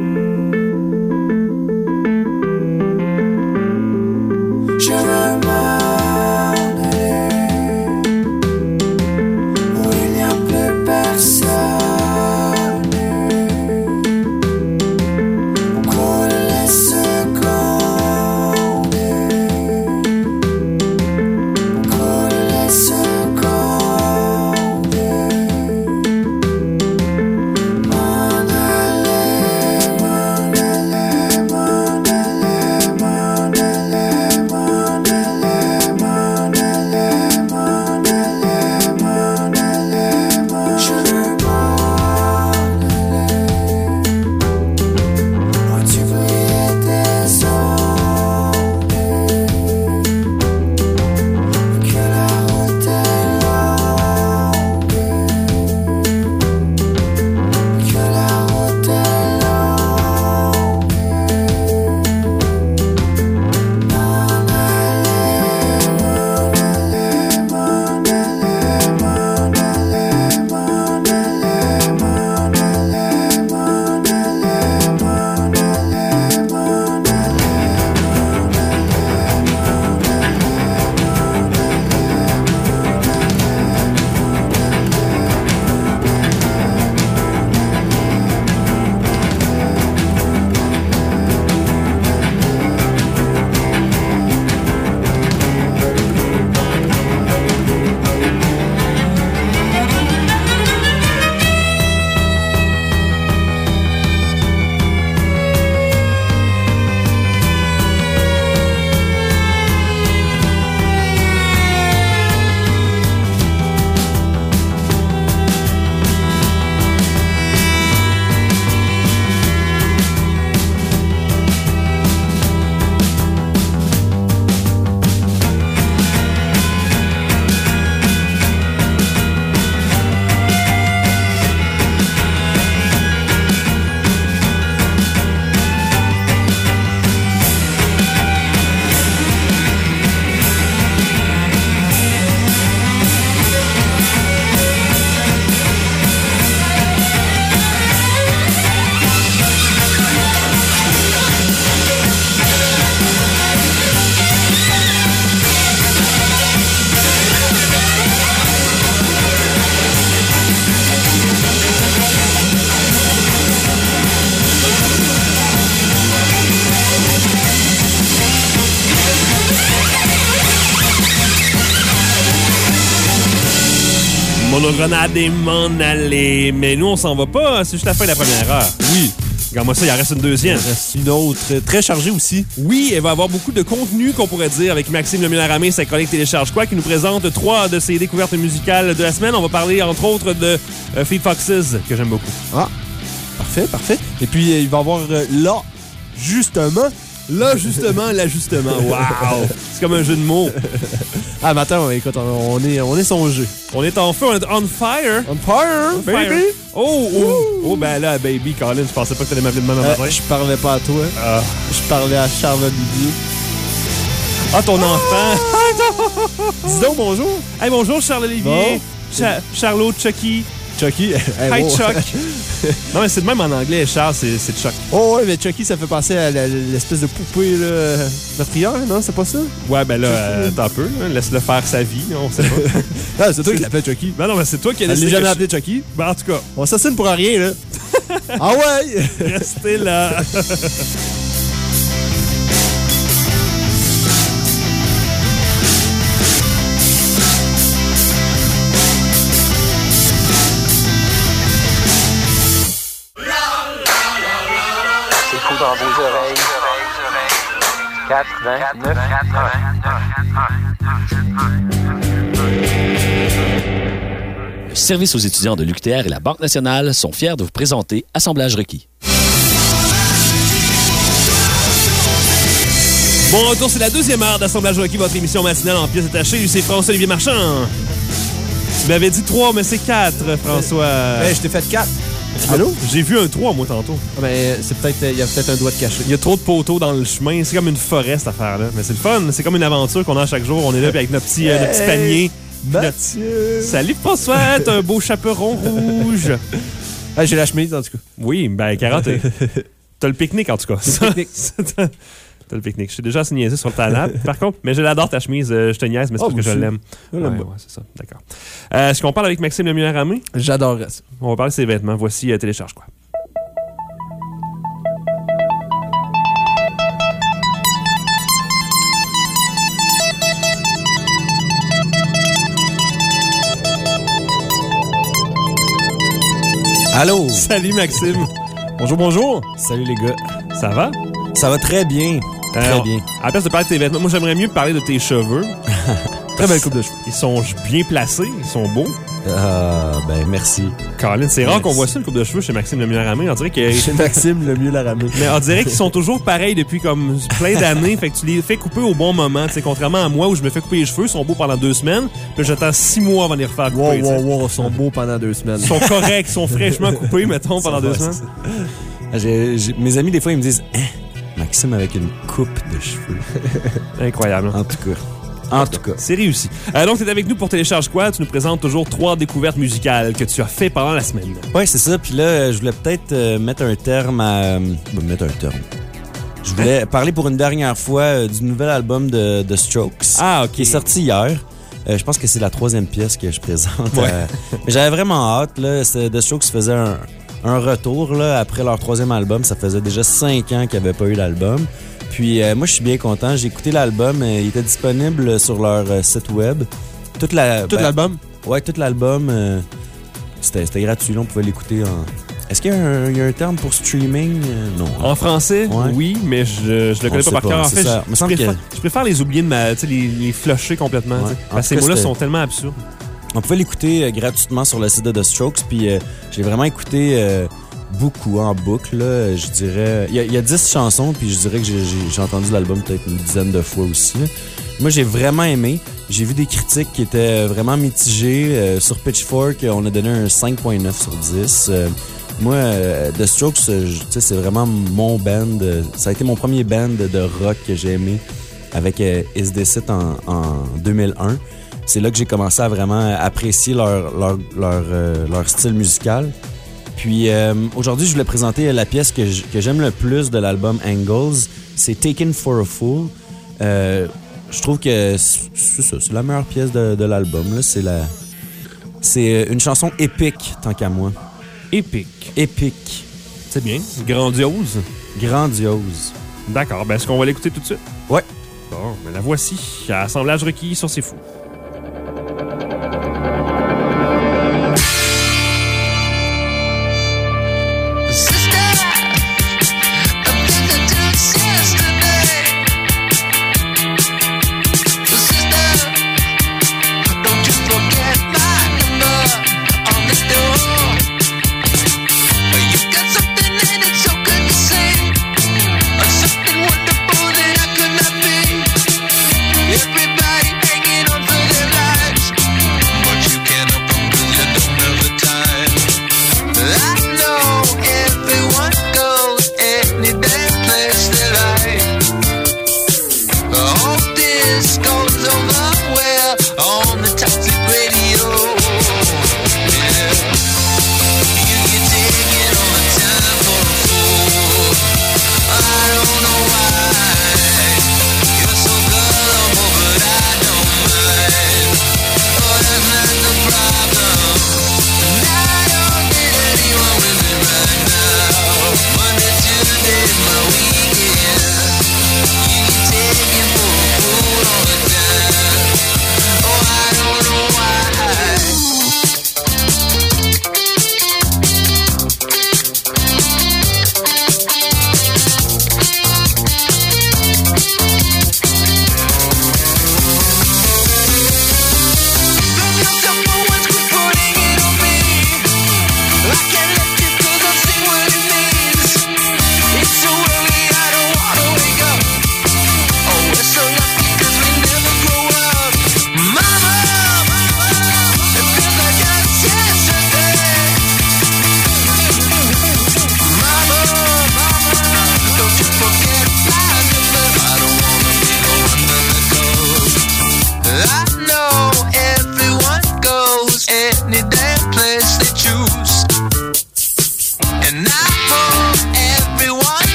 E: Je veux m'en aller où il n'y a plus personne. On coule les secondes. On coule les secondes. M'en aller
D: Mon grenade et m'en aller. Mais nous, on s'en va pas. C'est juste la fin de la première heure.
A: Oui.
D: Regarde-moi ça, il en reste une deuxième.
A: Il reste une autre, euh, très chargée aussi.
D: Oui, elle va avoir beaucoup de contenu, qu'on pourrait dire, avec Maxime Lemay-Laramé, sa chronique Télécharge quoi, qui nous présente trois de ses découvertes musicales de la semaine. On va parler, entre autres, de euh, Fleet Foxes, que j'aime beaucoup.
A: Ah, parfait, parfait. Et puis, euh, il va y avoir euh, là, justement...
D: Là, justement, l'ajustement. Wow! C'est comme un jeu de mots.
A: Ah, mais attends, écoute, on, on est, on est son jeu.
D: On est en feu, on est on fire.
A: On fire,
D: Fire.
A: baby!
D: Oh, oh, oh, ben là, baby, Colin, je pensais pas que t'allais m'appeler de même
A: Euh,
D: matin.
A: je parlais pas à toi.
D: Ah.
A: Je parlais à Charles Olivier.
D: Ah, ton enfant!
A: Dis donc bonjour.
D: Hey, bonjour, Charles-Olivier.
A: Bon.
D: Cha- Charlot, Chucky.
A: Chucky.
D: Hi,
A: oh.
D: Chuck. Non, mais c'est de même en anglais, Charles, c'est, c'est Chuck.
A: Oh, ouais, mais Chucky, ça fait penser à la- l'espèce de poupée là, meurtrière, non? C'est pas ça?
D: Ouais, ben là, euh, attends un peu. Hein, laisse-le faire sa vie, on sait pas.
A: Ah, c'est toi qui l'appelles Chucky.
D: Ben non, mais c'est toi qui as
A: Elle
D: décidé.
A: l'a jamais
D: que je-
A: appelé Chucky.
D: Ben, en tout cas,
A: On s'assassine pour rien, là. Ah ouais!
D: restez là.
F: C'est fou dans vos oreilles. quatre-vingt-neuf.
B: Le service aux étudiants de l'U Q T R et la Banque nationale sont fiers de vous présenter Assemblage requis.
D: Bon retour, c'est la deuxième heure d'Assemblage requis, votre émission matinale en pièces détachées. Lui, c'est François-Olivier Marchand. Tu m'avais dit trois, mais c'est quatre, François.
A: Ben, je t'ai fait quatre. Allô?
D: J'ai vu un trois, moi, tantôt.
A: Ah, ben, c'est peut-être... Il y a peut-être un doigt de caché.
D: Il y a trop de poteaux dans le chemin. C'est comme une forêt, cette affaire-là. Mais c'est le fun. C'est comme une aventure qu'on a chaque jour. On est là puis avec notre petit, euh, notre petit panier.
A: Mathieu!
D: Salut, François. T'as un beau chaperon rouge.
A: Ah, j'ai la chemise, en tout cas.
D: Oui, ben, Cara, t'as t'as le pique-nique, en tout cas.
A: Le pique-nique.
D: T'as t'as le pique-nique. Je suis déjà assez niaisé sur le talent. Par contre, mais je l'adore, ta chemise. Euh, Je te niaise, mais c'est
A: Oh,
D: parce que je
A: aussi.
D: l'aime.
A: Je
D: Ouais,
A: l'aime
D: ouais,
A: pas.
D: c'est ça. D'accord. Euh, Est-ce qu'on parle avec Maxime Lemay-Laramé?
A: J'adorerais ça.
D: On va parler de ses vêtements. Voici euh, Télécharge quoi.
G: Allô?
D: Salut, Maxime.
A: Bonjour, bonjour.
G: Salut les gars.
D: Ça va?
G: Ça va très bien. Très
D: Alors,
G: bien.
D: À la place de parler de tes vêtements, moi, j'aimerais mieux parler de tes cheveux.
A: Très belle coupe de cheveux.
D: Ils sont bien placés, ils sont beaux.
G: Ah, ben merci.
D: Colin, c'est rare
G: Merci.
D: qu'on voit ça, une coupe de cheveux chez Maxime Lemay-Laramé. On dirait que...
A: Chez Maxime, le mieux la ramée.
D: Mais on dirait qu'ils sont toujours pareils depuis comme plein d'années. Fait que tu les fais couper au bon moment. Tu sais, contrairement à moi où je me fais couper les cheveux, ils sont beaux pendant deux semaines. Puis j'attends six mois avant de les refaire couper.
A: Wow,
D: tu sais.
A: wow, wow, ils sont beaux pendant deux semaines.
D: Ils sont corrects, ils sont fraîchement coupés, mettons, pendant deux
G: Ouais,
D: semaines.
G: c'est ça. Ah, j'ai- j'ai- mes amis, des fois, ils me disent hein, Maxime avec une coupe de cheveux.
D: Incroyable.
G: En tout cas. En tout cas.
D: C'est réussi. Euh, donc, tu es avec nous pour Télécharge quoi? Tu nous présentes toujours trois découvertes musicales que tu as fait pendant la semaine.
G: Ouais, c'est ça. Puis là, je voulais peut-être euh, mettre un terme à. euh, ben, mettre un terme. Je voulais parler pour une dernière fois euh, du nouvel album de The Strokes.
D: Ah, OK.
G: Qui est sorti hier. Euh, je pense que c'est la troisième pièce que je présente.
D: Ouais.
G: euh, mais j'avais vraiment hâte. Là. C'est- The Strokes faisait un, un retour là, après leur troisième album. Ça faisait déjà cinq ans qu'ils n'avaient pas eu d'album. Puis euh, moi, je suis bien content. J'ai écouté l'album. euh, il était disponible sur leur euh, site web. Toute la,
A: Tout
G: ben,
A: l'album?
G: Ouais, tout l'album. euh, c'était c'était gratuit. Là, on pouvait l'écouter en... Est-ce qu'il y a, un, il y a un terme pour streaming? Euh, non.
D: En français,
G: Ouais.
D: oui, mais je, je le connais
G: On
D: pas par
G: sait
D: cœur.
G: pas,
D: En
G: c'est
D: fait,
G: ça.
D: je,
G: Me
D: je
G: semble
D: préfère,
G: que-
D: je préfère les oublier de ma, tu sais, les, les flusher complètement.
G: Ouais.
D: tu sais.
G: En
D: Parce que
G: tout
D: ces
G: cas,
D: mots-là
G: c'était-
D: sont tellement absurdes.
G: On pouvait l'écouter euh, gratuitement sur le site de The Strokes. Puis euh, j'ai vraiment écouté euh, beaucoup en boucle. Là, je dirais. Il y, a- il y a dix chansons. Puis je dirais que j'ai- j'ai j'ai entendu l'album peut-être une dizaine de fois aussi. là. Moi, j'ai vraiment aimé. J'ai vu des critiques qui étaient vraiment mitigées. Euh, sur Pitchfork, on a donné un cinq virgule neuf sur dix. Euh, moi, euh, The Strokes, euh, je- tu sais, c'est vraiment mon band. euh, ça a été mon premier band de, de rock que j'ai aimé avec euh, Is This It en, en deux mille un. C'est là que j'ai commencé à vraiment apprécier leur, leur, leur, euh, leur style musical. Puis euh, aujourd'hui, je voulais présenter la pièce que j- que j'aime le plus de l'album Angles. C'est Taken for a Fool. Euh, je trouve que c'est c'est ça, c'est la meilleure pièce de, de l'album. là. C'est la, c'est une chanson épique, tant qu'à moi.
D: Épique.
G: Épique.
D: C'est bien. Grandiose.
G: Grandiose.
D: D'accord. Ben, est-ce qu'on va l'écouter tout de suite?
G: Ouais.
D: Bon, ben la voici. Assemblage requis sur C'est Fou.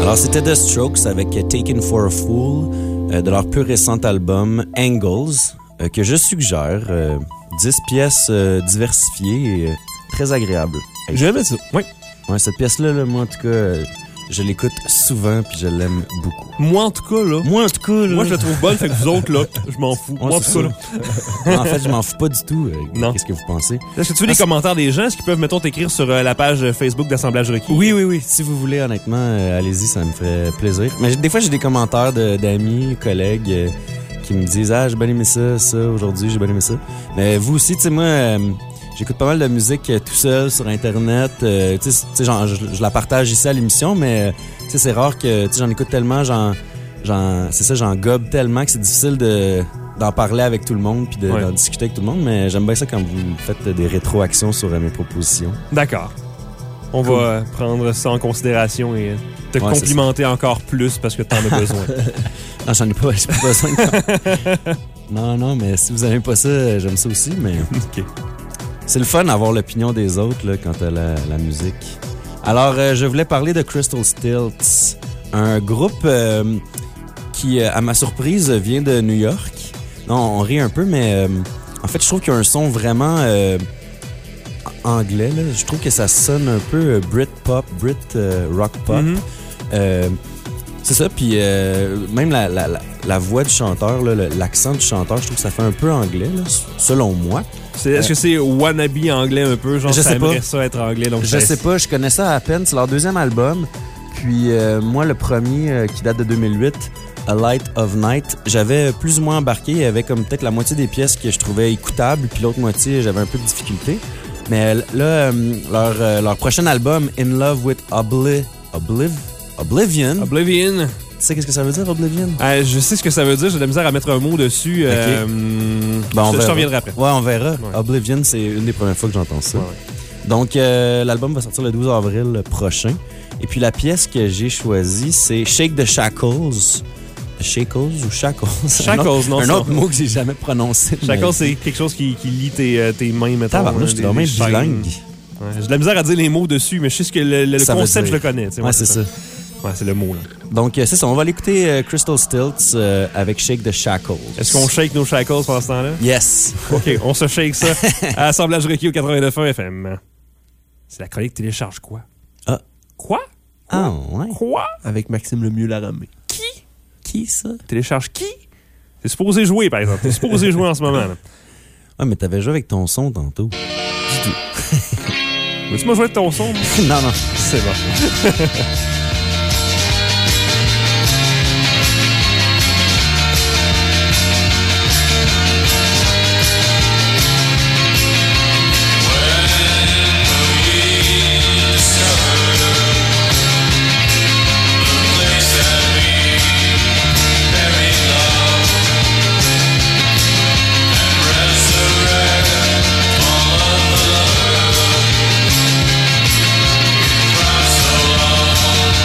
G: Alors, c'était The Strokes avec Taken for a Fool euh, de leur plus récent album Angles, euh, que je suggère. Euh, dix pièces euh, diversifiées et euh, très agréables.
A: J'aimais ça.
D: Oui.
G: Ouais, cette pièce-là, là, moi, en tout cas, euh, je l'écoute souvent puis je l'aime beaucoup.
D: Moi, en tout cas, là.
G: Moi, en tout cas, là.
D: Moi, je la trouve bonne, fait que vous autres, là, je m'en fous.
G: Ouais,
D: Moi, en
G: c'est
D: tout cas,
G: ça.
D: là.
G: En fait, je m'en fous pas du tout. Euh,
D: Non.
G: Qu'est-ce que vous pensez?
D: Est-ce que tu veux les commentaires des gens? Est-ce qu'ils peuvent, mettons, t'écrire sur euh, la page Facebook d'Assemblage Requis?
G: Oui, oui, oui. Si vous voulez, honnêtement, euh, allez-y, ça me ferait plaisir. Mais j'ai- des fois, j'ai des commentaires de- d'amis, collègues euh, qui me disent « Ah, j'ai bien aimé ça, ça, aujourd'hui, j'ai bien aimé ça. » Mais vous aussi, tu sais, moi, euh, j'écoute pas mal de musique euh, tout seul sur Internet. Euh, tu sais, tu sais, genre, je, je la partage ici à l'émission, mais euh, tu sais, c'est rare que tu sais, j'en écoute tellement, j'en, j'en, c'est ça, j'en gobe tellement que c'est difficile de d'en parler avec tout le monde puis de,
D: Ouais.
G: d'en discuter avec tout le monde. Mais j'aime bien ça quand vous faites des rétroactions sur euh, mes propositions.
D: D'accord. On
G: Cool.
D: va euh, prendre ça en considération et te
G: Ouais, c'est
D: complimenter encore plus parce que t'en as besoin.
G: Non, j'en ai pas, j'ai pas besoin de... Non, non, mais si vous aimez pas ça, j'aime ça aussi, mais...
D: OK.
G: C'est le fun d'avoir l'opinion des autres là, quant à la, la musique. Alors, euh, je voulais parler de Crystal Stilts, un groupe euh, qui, euh, à ma surprise, vient de New York. Non, on rit un peu, mais euh, en fait, je trouve qu'il y a un son vraiment euh, anglais. Là. Je trouve que ça sonne un peu euh, Brit-pop, Brit euh, rock-pop.
D: Mhm.
G: Euh, c'est ça, puis euh, même la, la, la, la voix du chanteur, là, le- l'accent du chanteur, je trouve que ça fait un peu anglais, là, selon moi.
D: C'est- Est-ce que c'est wannabe anglais un peu? Genre,
G: Je
D: ça
G: sais pas.
D: aimerait ça être anglais. Donc
G: Je
D: ça-
G: sais pas, je connais ça à peine. C'est leur deuxième album. Puis euh, moi, le premier euh, qui date de deux mille huit, A Light of Night, j'avais plus ou moins embarqué. Il y avait comme peut-être la moitié des pièces que je trouvais écoutables, puis l'autre moitié, j'avais un peu de difficulté. Mais là, euh, leur, euh, leur prochain album, In Love with Obli... Obliv... Oblivion.
D: Oblivion.
G: Tu sais qu'est-ce que ça veut dire, Oblivion?
D: Euh, je sais ce que ça veut dire. J'ai de la misère à mettre un mot dessus. Euh,
G: Bon, on
D: je je
G: verra.
D: t'en reviendrai après.
G: Ouais, on verra.
D: Ouais.
G: Oblivion, c'est une des premières fois que j'entends ça.
D: Ouais, ouais.
G: Donc, euh, l'album va sortir le douze avril prochain. Et puis, la pièce que j'ai choisie, c'est Shake the Shackles. Shackles ou Shackles?
D: Shackles,
G: un autre,
D: non,
G: Un
D: ça.
G: autre mot que j'ai jamais prononcé.
D: Chacun, c'est quelque chose qui, qui lie tes, euh, tes mains, mettons.
G: Tabarnouche,
D: hein,
G: t'es
D: les-
G: vraiment
D: les chaînes.
G: bilingue.
D: Ouais, j'ai de la misère à dire les mots dessus, mais je sais ce que le, le
G: Ça veut
D: concept, je
G: dire.
D: le connais. tu sais,
G: Ouais, c'est ça.
D: Ouais, c'est le mot, là.
G: Donc, euh, c'est ça. On va aller écouter euh, Crystal Stilts euh, avec Shake the Shackles.
D: Est-ce qu'on shake nos shackles pendant ce temps-là?
G: Yes.
D: OK, on se shake ça à Assemblage Requis au quatre-vingt-neuf point un F M. C'est la chronique télécharge quoi?
G: Ah.
D: Quoi?
G: Ah, ouais.
D: Quoi?
A: Avec Maxime Lemieux-Laramé.
G: Qui, ça?
D: Télécharge qui? T'es supposé jouer, par exemple. T'es supposé jouer en ce moment, là.
G: Ah, mais t'avais joué avec ton son tantôt.
D: Veux-tu me jouer avec ton son? moi?
G: non, non.
D: C'est bon.
E: So long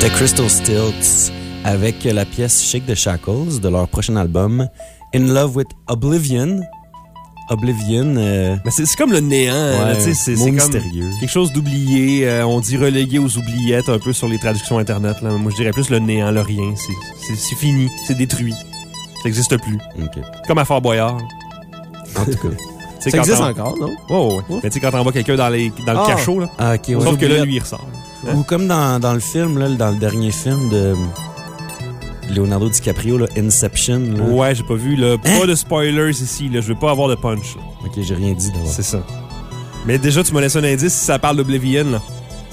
G: C'était Crystal Stilts avec la pièce Shake the Shackles de leur prochain album In Love with Oblivion. Oblivion. Euh...
D: Mais c'est, c'est comme le néant.
G: Ouais,
D: là, c'est, c'est,
G: mot
D: c'est
G: mystérieux.
D: comme quelque chose d'oublié. Euh, on dit relégué aux oubliettes un peu sur les traductions Internet. Là. Moi, je dirais plus le néant, le rien. C'est, c'est, c'est fini. C'est détruit. Ça n'existe plus.
G: Okay.
D: Comme à Fort Boyard.
G: En tout cas.
D: Ça
A: ça existe encore, non?
D: Oh, ouais. ouais. Mais tu sais, quand on voit quelqu'un dans, les, dans le
A: Ah.
D: cachot, là.
G: Ah, ok, ouais.
D: Sauf que là, lui, il ressort.
G: Ou comme dans, dans le film, là, dans le dernier film de Leonardo DiCaprio, là, Inception. Là.
D: Ouais, j'ai pas vu. Là. Pas
G: Hein?
D: de spoilers ici. Là. Je veux pas avoir de punch. Là.
G: Ok, j'ai rien dit d'abord.
D: C'est ça. Mais déjà, tu m'as laissé un indice si ça parle d'Oblivion. Là.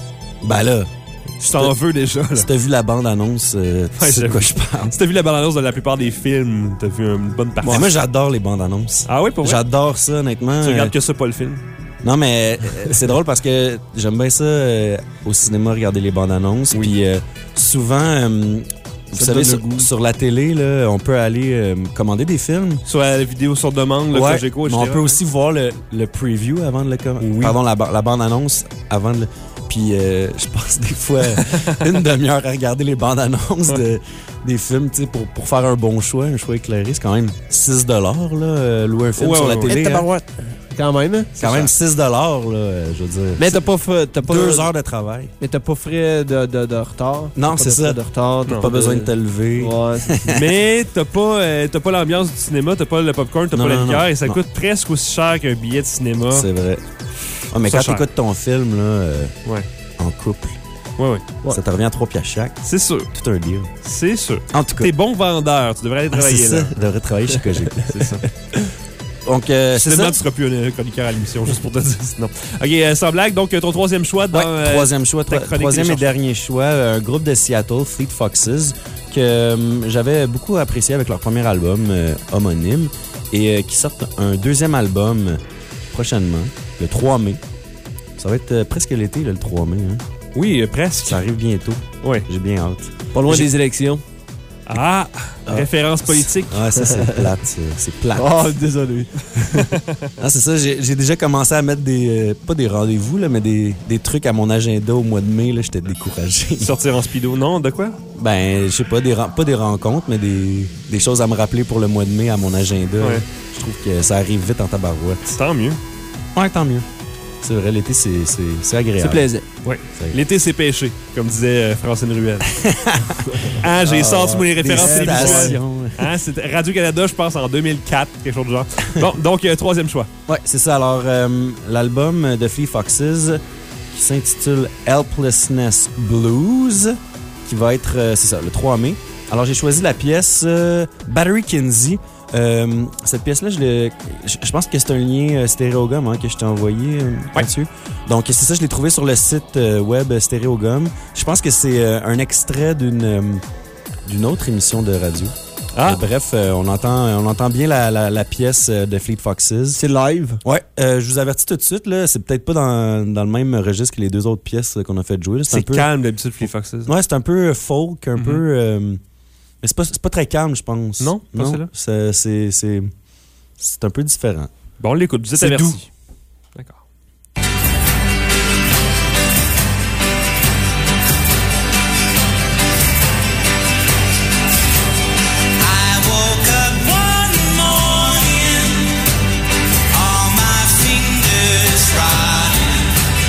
G: Ben là,
D: Je t'en veux déjà. Là.
G: si t'as vu la bande-annonce, euh, tu
D: Ouais,
G: sais de
D: j'ai
G: quoi
D: vu.
G: je parle.
D: Si t'as vu la bande-annonce de la plupart des films, t'as vu une bonne partie.
G: Ouais, moi, j'adore les bandes-annonces.
D: Ah oui, pour vrai?
G: J'adore ça, honnêtement.
D: Tu regardes
G: Euh,
D: que ça, pas le film.
G: Non, mais euh, c'est drôle parce que j'aime bien ça euh, au cinéma, regarder les bandes-annonces. Puis euh, souvent, euh, vous
A: Ça te
G: savez,
A: donne
G: sur,
A: le goût.
G: sur la télé, là, on peut aller euh, commander des films.
D: Sur la vidéo sur demande, le
G: Ouais,
D: Cogeco, et
G: mais on
D: cetera.
G: peut aussi voir le, le preview avant de le commander.
D: Oui.
G: Pardon, la, ba- la bande-annonce avant de le... Puis euh, je passe des fois une demi-heure à regarder les bandes-annonces de, des films, tu sais, pour, pour faire un bon choix, un choix éclairé. C'est quand même six dollars, là, euh, louer un film
D: Ouais,
G: sur
D: ouais,
G: la
D: ouais.
G: télé.
A: Eh,
G: hein.
A: tabarouette. Quand même, hein?
G: C'est quand même six dollars, là, euh, je veux dire.
A: Mais t'as pas, fa- t'as pas
G: Deux heures de travail.
A: Mais t'as pas frais de, de, de retard.
G: Non,
A: T'as pas
G: c'est
A: de
G: ça.
A: frais de retard.
G: T'as
A: t'as
G: pas besoin de te lever.
A: Ouais, c'est-
D: Mais t'as pas, euh, t'as pas l'ambiance du cinéma, t'as pas le popcorn, t'as
G: Non,
D: pas la
G: non,
D: liqueur,
G: non,
D: et ça
G: non.
D: coûte presque aussi cher qu'un billet de cinéma.
G: C'est vrai. Ah, mais
D: Ça
G: quand
D: cher.
G: t'écoutes ton film, là, euh,
D: Ouais.
G: en couple,
D: Ouais, ouais.
A: Ouais.
G: ça te revient à trois piastres chaque.
D: C'est sûr.
G: Tout un deal.
D: C'est sûr.
G: En tout cas.
D: T'es bon vendeur, tu devrais aller
G: Ah, c'est
D: travailler
G: ça.
D: là.
G: Je devrais travailler chez Cogeco.
D: C'est ça.
G: Donc, euh, c'est
D: Finalement,
G: ça.
D: tu seras plus un chroniqueur à l'émission, juste pour te dire sinon. OK, euh, sans blague, donc ton troisième choix dans...
G: Ouais,
D: euh,
G: troisième choix,
D: ta
G: tro-
D: chronique
G: troisième et
D: téléchargée.
G: dernier choix, euh, un groupe de Seattle, Fleet Foxes, que euh, j'avais beaucoup apprécié avec leur premier album euh, homonyme et euh, qui sortent un deuxième album euh, prochainement, le trois mai. Ça va être euh, presque l'été, là, le trois mai. Hein.
D: Oui, euh, presque.
G: Ça arrive bientôt.
D: Ouais.
G: J'ai bien hâte.
A: pas loin
G: J'ai-
A: des élections.
D: Ah, référence politique.
G: Ah, ça, c'est plate. ça. C'est plate.
A: Oh, désolé.
G: Ah, c'est ça, j'ai j'ai déjà commencé à mettre des... euh, pas des rendez-vous, là, mais des, des trucs à mon agenda au mois de mai. Là, j'étais découragé.
D: Sortir en speedo. Non, de quoi?
G: Ben, je sais pas, des, ren- pas des rencontres, mais des, des choses à me rappeler pour le mois de mai à mon agenda.
D: Ouais.
G: Je trouve que ça arrive vite en tabarouette.
D: Tant mieux.
G: Ouais, tant mieux. C'est vrai, l'été, c'est c'est- c'est agréable.
A: C'est plaisant.
D: Ouais.
G: C'est-
D: L'été, c'est péché, comme disait euh, Francine Ruel. Ah, j'ai sorti moi les références
G: des
D: télévisuelles.
G: citations.
D: Hein, c'était Radio-Canada, je pense, en deux mille quatre, quelque chose du genre. Bon, donc, euh, troisième choix.
G: Ouais, c'est ça. Alors, euh, l'album de Fleet Foxes qui s'intitule Helplessness Blues, qui va être, euh, c'est ça, le trois mai. Alors, j'ai choisi la pièce euh, Battery Kinsey. Euh, cette pièce-là, je, l'ai- je je pense que c'est un lien euh, Stéréogum hein, que je t'ai envoyé, euh,
D: Ouais.
G: Mathieu. Donc, c'est ça, je l'ai trouvé sur le site euh, web Stéréogum. Je pense que c'est euh, un extrait d'une euh, d'une autre émission de radio.
D: Ah.
G: Euh, bref, euh, on entend on entend bien la, la, la pièce euh, de Fleet Foxes.
A: C'est live.
G: Ouais, euh, je vous avertis tout de suite, là, c'est peut-être pas dans, dans le même registre que les deux autres pièces euh, qu'on a fait jouer. là.
D: C'est
G: un peu...
D: calme, d'habitude, Fleet Foxes.
G: Ouais, c'est un peu folk, un
D: Mhm.
G: peu... euh, Mais c'est pas, c'est pas très calme, je pense.
D: Non, pas celle-là?
G: c'est, c'est, c'est, c'est un peu différent.
D: Bon, on l'écoute, vous êtes
G: C'est
D: avertis.
G: doux.
D: D'accord.
E: I woke up one morning, all my fingers rotting.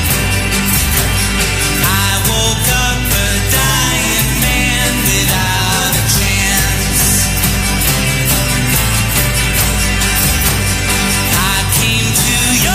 E: I woke up a dying man without a chance. I came to your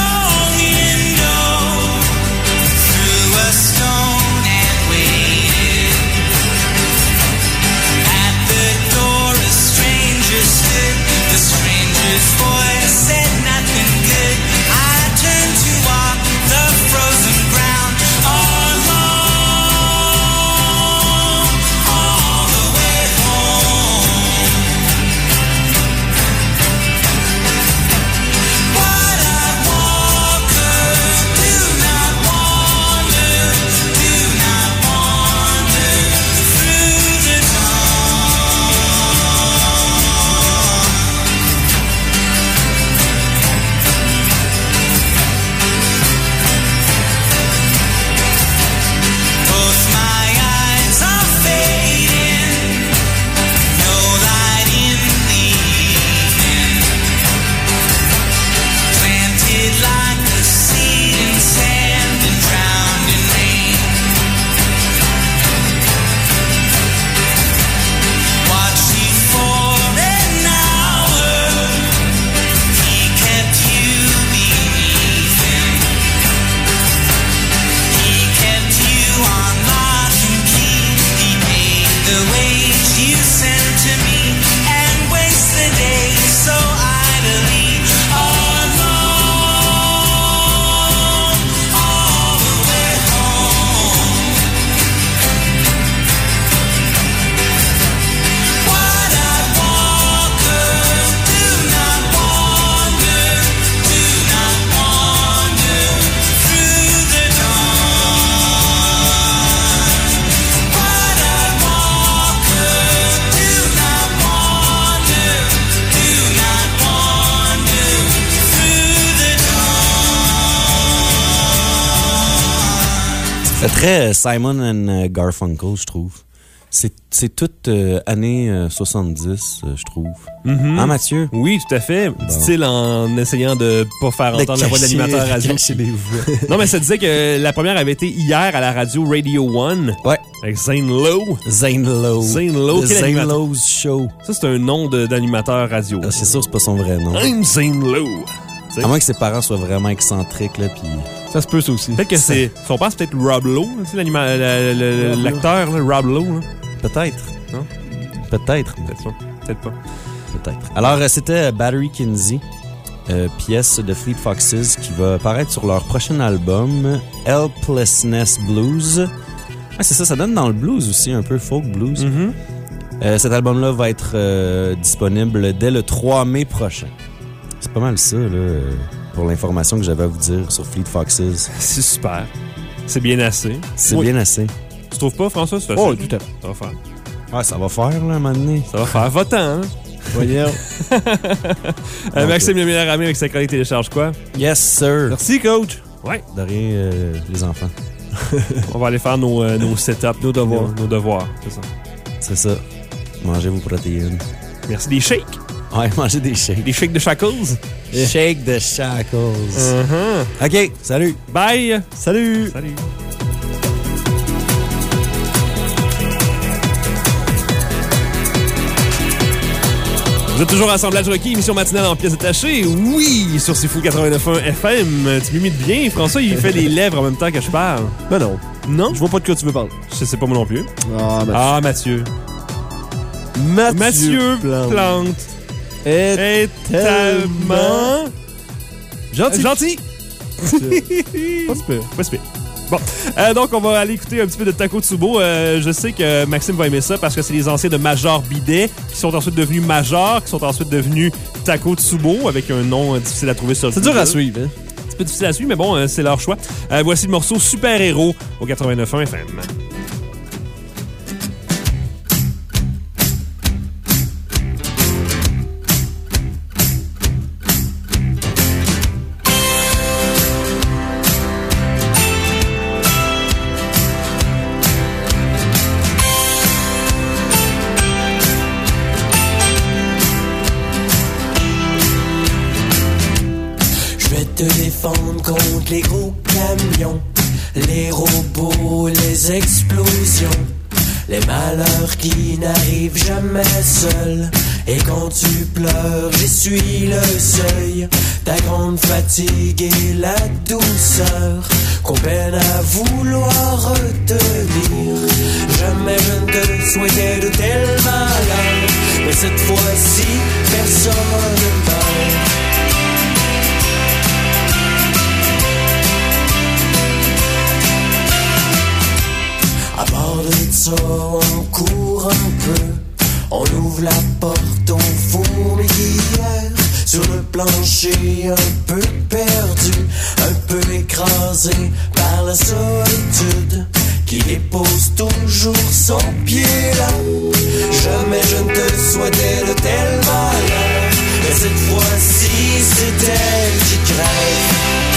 G: C'est très Simon and Garfunkel, je trouve. C'est, c'est toute euh, année euh, soixante-dix, euh, je trouve.
D: Mm-hmm.
G: Hein, Mathieu?
D: Oui, tout à fait.
G: Bon.
D: Style en essayant de pas faire
G: De
D: entendre la voix de
G: cacher-
D: l'animateur radio.
G: cacher les voix.
D: Non, mais ça disait que la première avait été hier à la radio Radio One.
G: Ouais.
D: Avec Zane Lowe.
G: Zane Lowe.
D: Zane Lowe,
G: The
D: quel
G: Zane
D: animateur?
G: Lowe's Show.
D: Ça, c'est un nom de- d'animateur radio.
G: Ah, c'est sûr que c'est pas son vrai nom.
D: I'm Zane Lowe. T'sais.
G: À moins que ses parents soient vraiment excentriques, là, puis...
A: Ça se peut, ça aussi.
D: Peut-être que c'est. Son père, c'est peut-être Rob Lowe, tu sais, l'anima- la- la-
A: Rob
D: l'acteur, là, Rob Lowe. Là.
G: Peut-être.
D: Non?
G: Peut-être.
D: Peut-être pas. Peut-être pas.
G: Peut-être. Alors, euh, c'était Battery Kinsey, euh, pièce de Fleet Foxes qui va paraître sur leur prochain album, Helplessness Blues. Ah, c'est ça, ça donne dans le blues aussi, un peu folk blues.
D: Mm-hmm.
G: Euh, cet album-là va être euh, disponible dès le trois mai prochain. C'est pas mal ça, là, euh, pour l'information que j'avais à vous dire sur Fleet Foxes.
D: C'est super. C'est bien assez.
G: C'est
D: Oui.
G: bien assez.
D: Tu trouves pas, François? C'est
A: Oh,
D: facile.
A: tout à fait.
D: Ça va faire.
G: Ouais, ça va faire, là, un moment donné.
D: Ça va faire. Va-t'en, hein?
A: Voyons.
D: Euh, Maxime, le meilleur ami avec sa chronique télécharge quoi?
G: Yes, sir.
A: Merci, coach.
D: Ouais.
G: De rien, euh, les enfants.
D: On va aller faire nos, euh, nos setups, nos devoirs. Nos devoirs, c'est ça.
G: C'est ça. Mangez vos protéines.
D: Merci. Des shakes.
G: Ouais, mangez des shakes.
D: Des shakes de shackles.
G: Shake the shackles.
D: Uh-huh.
G: OK, salut.
D: Bye.
A: Salut.
D: Salut. Vous êtes toujours à Assemblage Rocky, émission matinale en pièces détachées. Oui, sur C'est Fou quatre-vingt-neuf point un F M. Tu m'imites bien. François, il fait les lèvres en même temps que je parle.
A: Ben non.
D: Non?
A: Je vois pas de quoi tu veux parler.
D: Je sais pas moi non plus.
A: Ah, Mathieu.
D: Ah, Mathieu.
A: Mathieu,
D: Mathieu
A: Plante.
D: Plante.
A: est
D: Est tellement
A: gentil.
D: gentil.
A: Pas super.
D: Pas super. Bon, euh, donc on va aller écouter un petit peu de Taco Tsubo. Euh, je sais que Maxime va aimer ça parce que c'est les anciens de Major Bidet qui sont ensuite devenus Major, qui sont ensuite devenus Taco Tsubo avec un nom euh, difficile à trouver sur le
A: C'est dur à
D: Google.
A: suivre, hein?
D: Un petit peu difficile à suivre, mais bon, euh, c'est leur choix. Euh, voici le morceau Super Héros au quatre-vingt-neuf point un F M.
E: Je vais te défendre contre les gros camions, les robots, les explosions, les malheurs qui n'arrivent jamais seuls. Et quand tu pleures, j'essuie le seuil, ta grande fatigue et la douceur qu'on peine à vouloir retenir. Jamais je ne te souhaitais de tels malheurs, mais cette fois-ci, personne ne meurt. À part de ça, on court un peu, on ouvre la porte aux fourmilières. Sur le plancher, un peu perdu, un peu écrasé par la solitude qui dépose toujours son pied là. Jamais je ne te souhaitais de tels malheurs, mais cette fois-ci, c'est elle qui crève.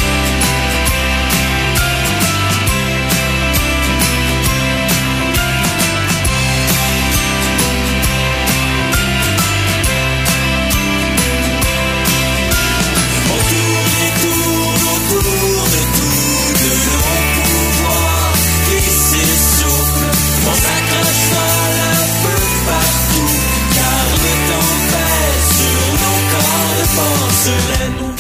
E: On s'accroche folle un peu partout, car le temps pèse sur nos corps de porcelaine.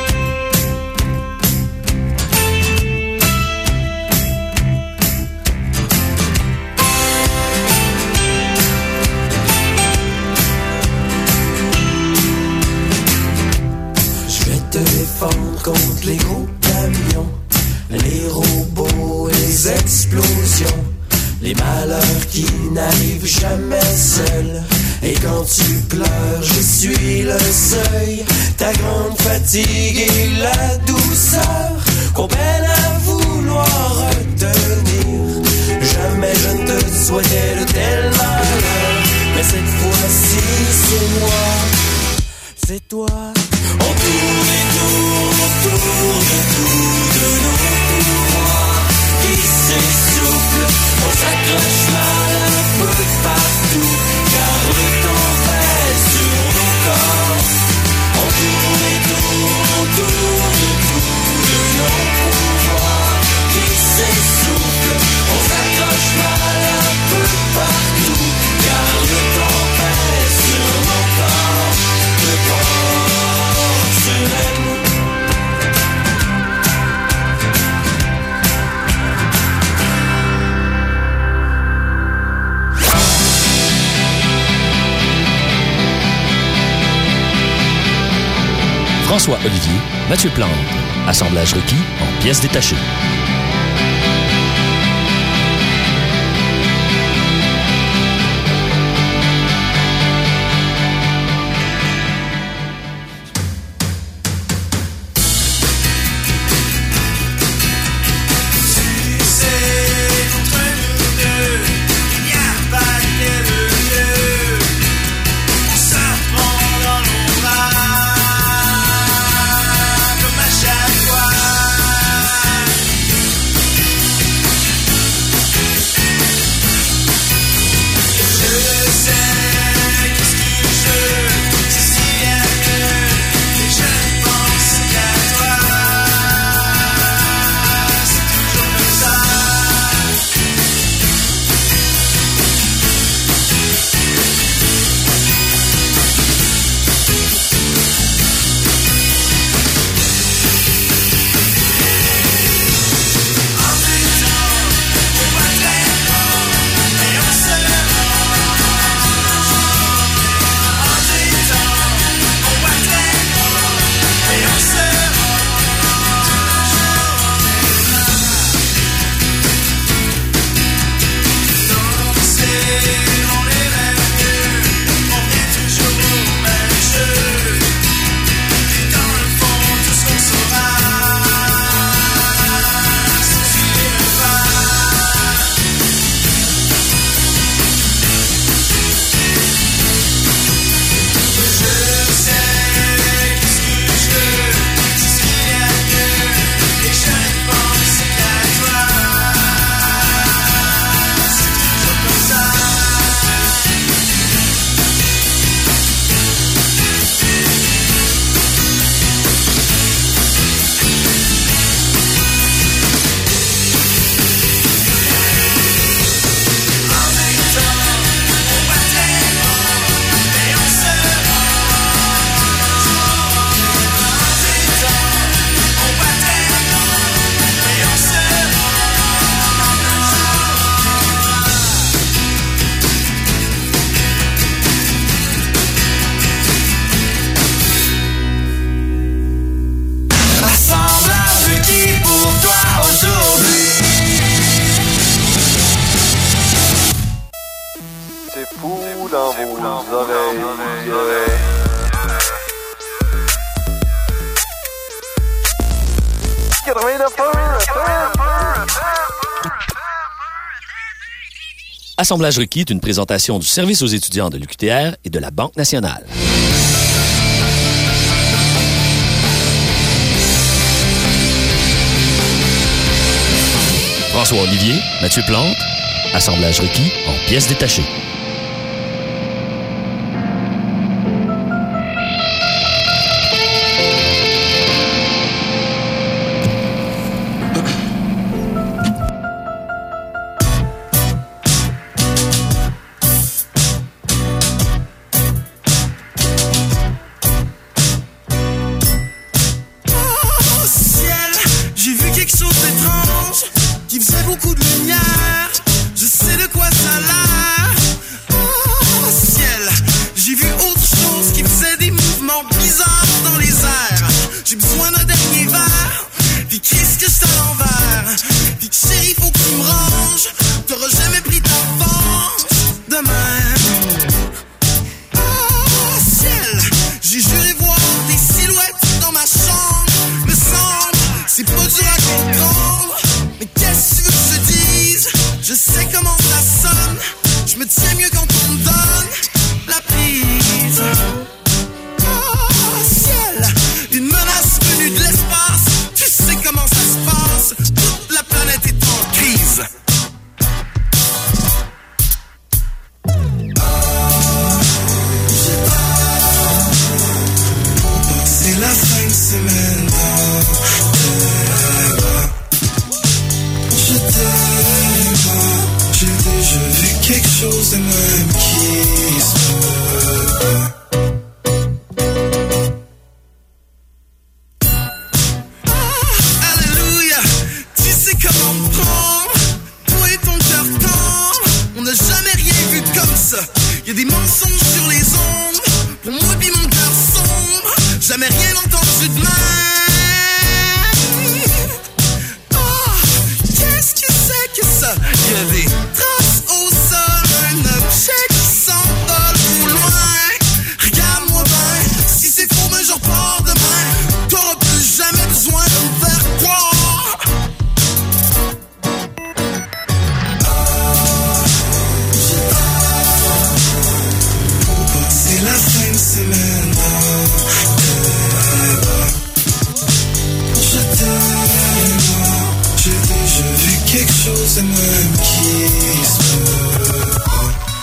E: Je vais te défendre contre les gros camions, les robots, les explosions, les malheurs qui n'arrivent jamais seuls. Et quand tu pleures, je suis le seuil, ta grande fatigue et la douceur qu'on peine à vouloir retenir. Jamais je ne te souhaitais de tels malheurs, mais cette fois-ci c'est moi, c'est toi. On tourne et tourne autour de tout, de nos pouvoirs qui s'essoufflent.
B: François Olivier, Mathieu Plante. Assemblage requis en pièces détachées. Assemblage requis est une présentation du service aux étudiants de l'U Q T R et de la Banque nationale. François Olivier, Mathieu Plante. Assemblage requis en pièces détachées.
E: Beaucoup de lumière, je sais de quoi ça a l'air. cinq semaines dans tes bras. Je t'aime, j'ai déjà vu quelque chose de même qui se peut pas.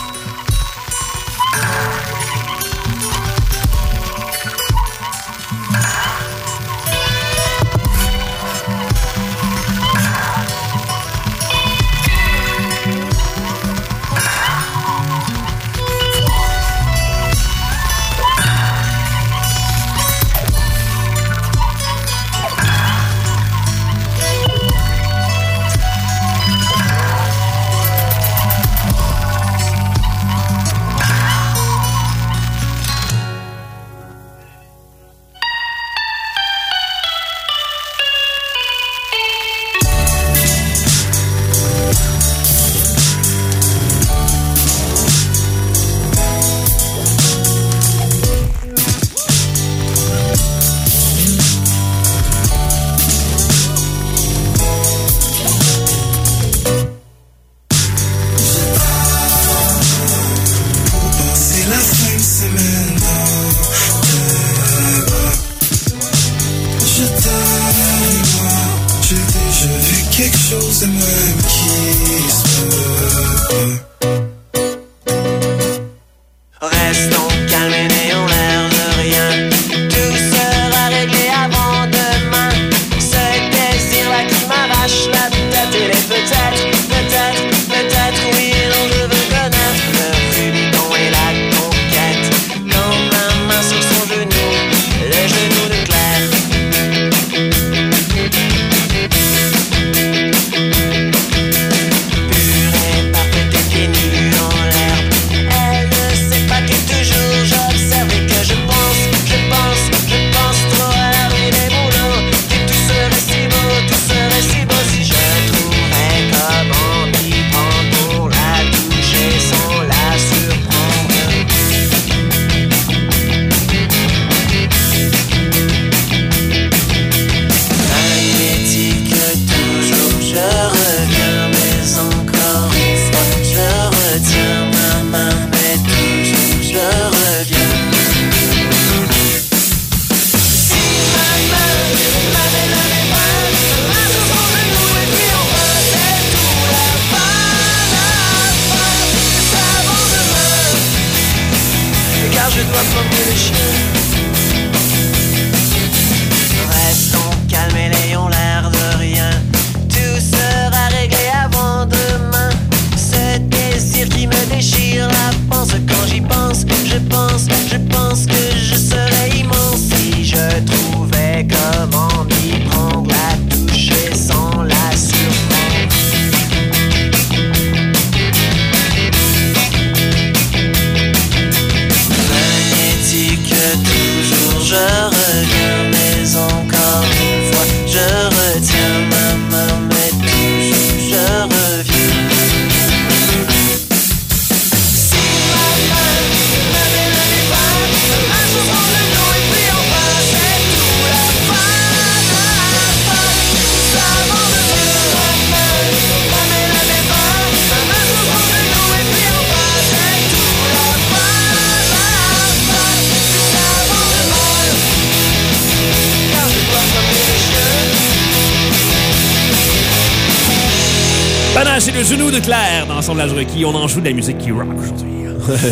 D: C'est le genou de Claire dans son L'Assemblage requis. On en joue de la musique qui rock aujourd'hui.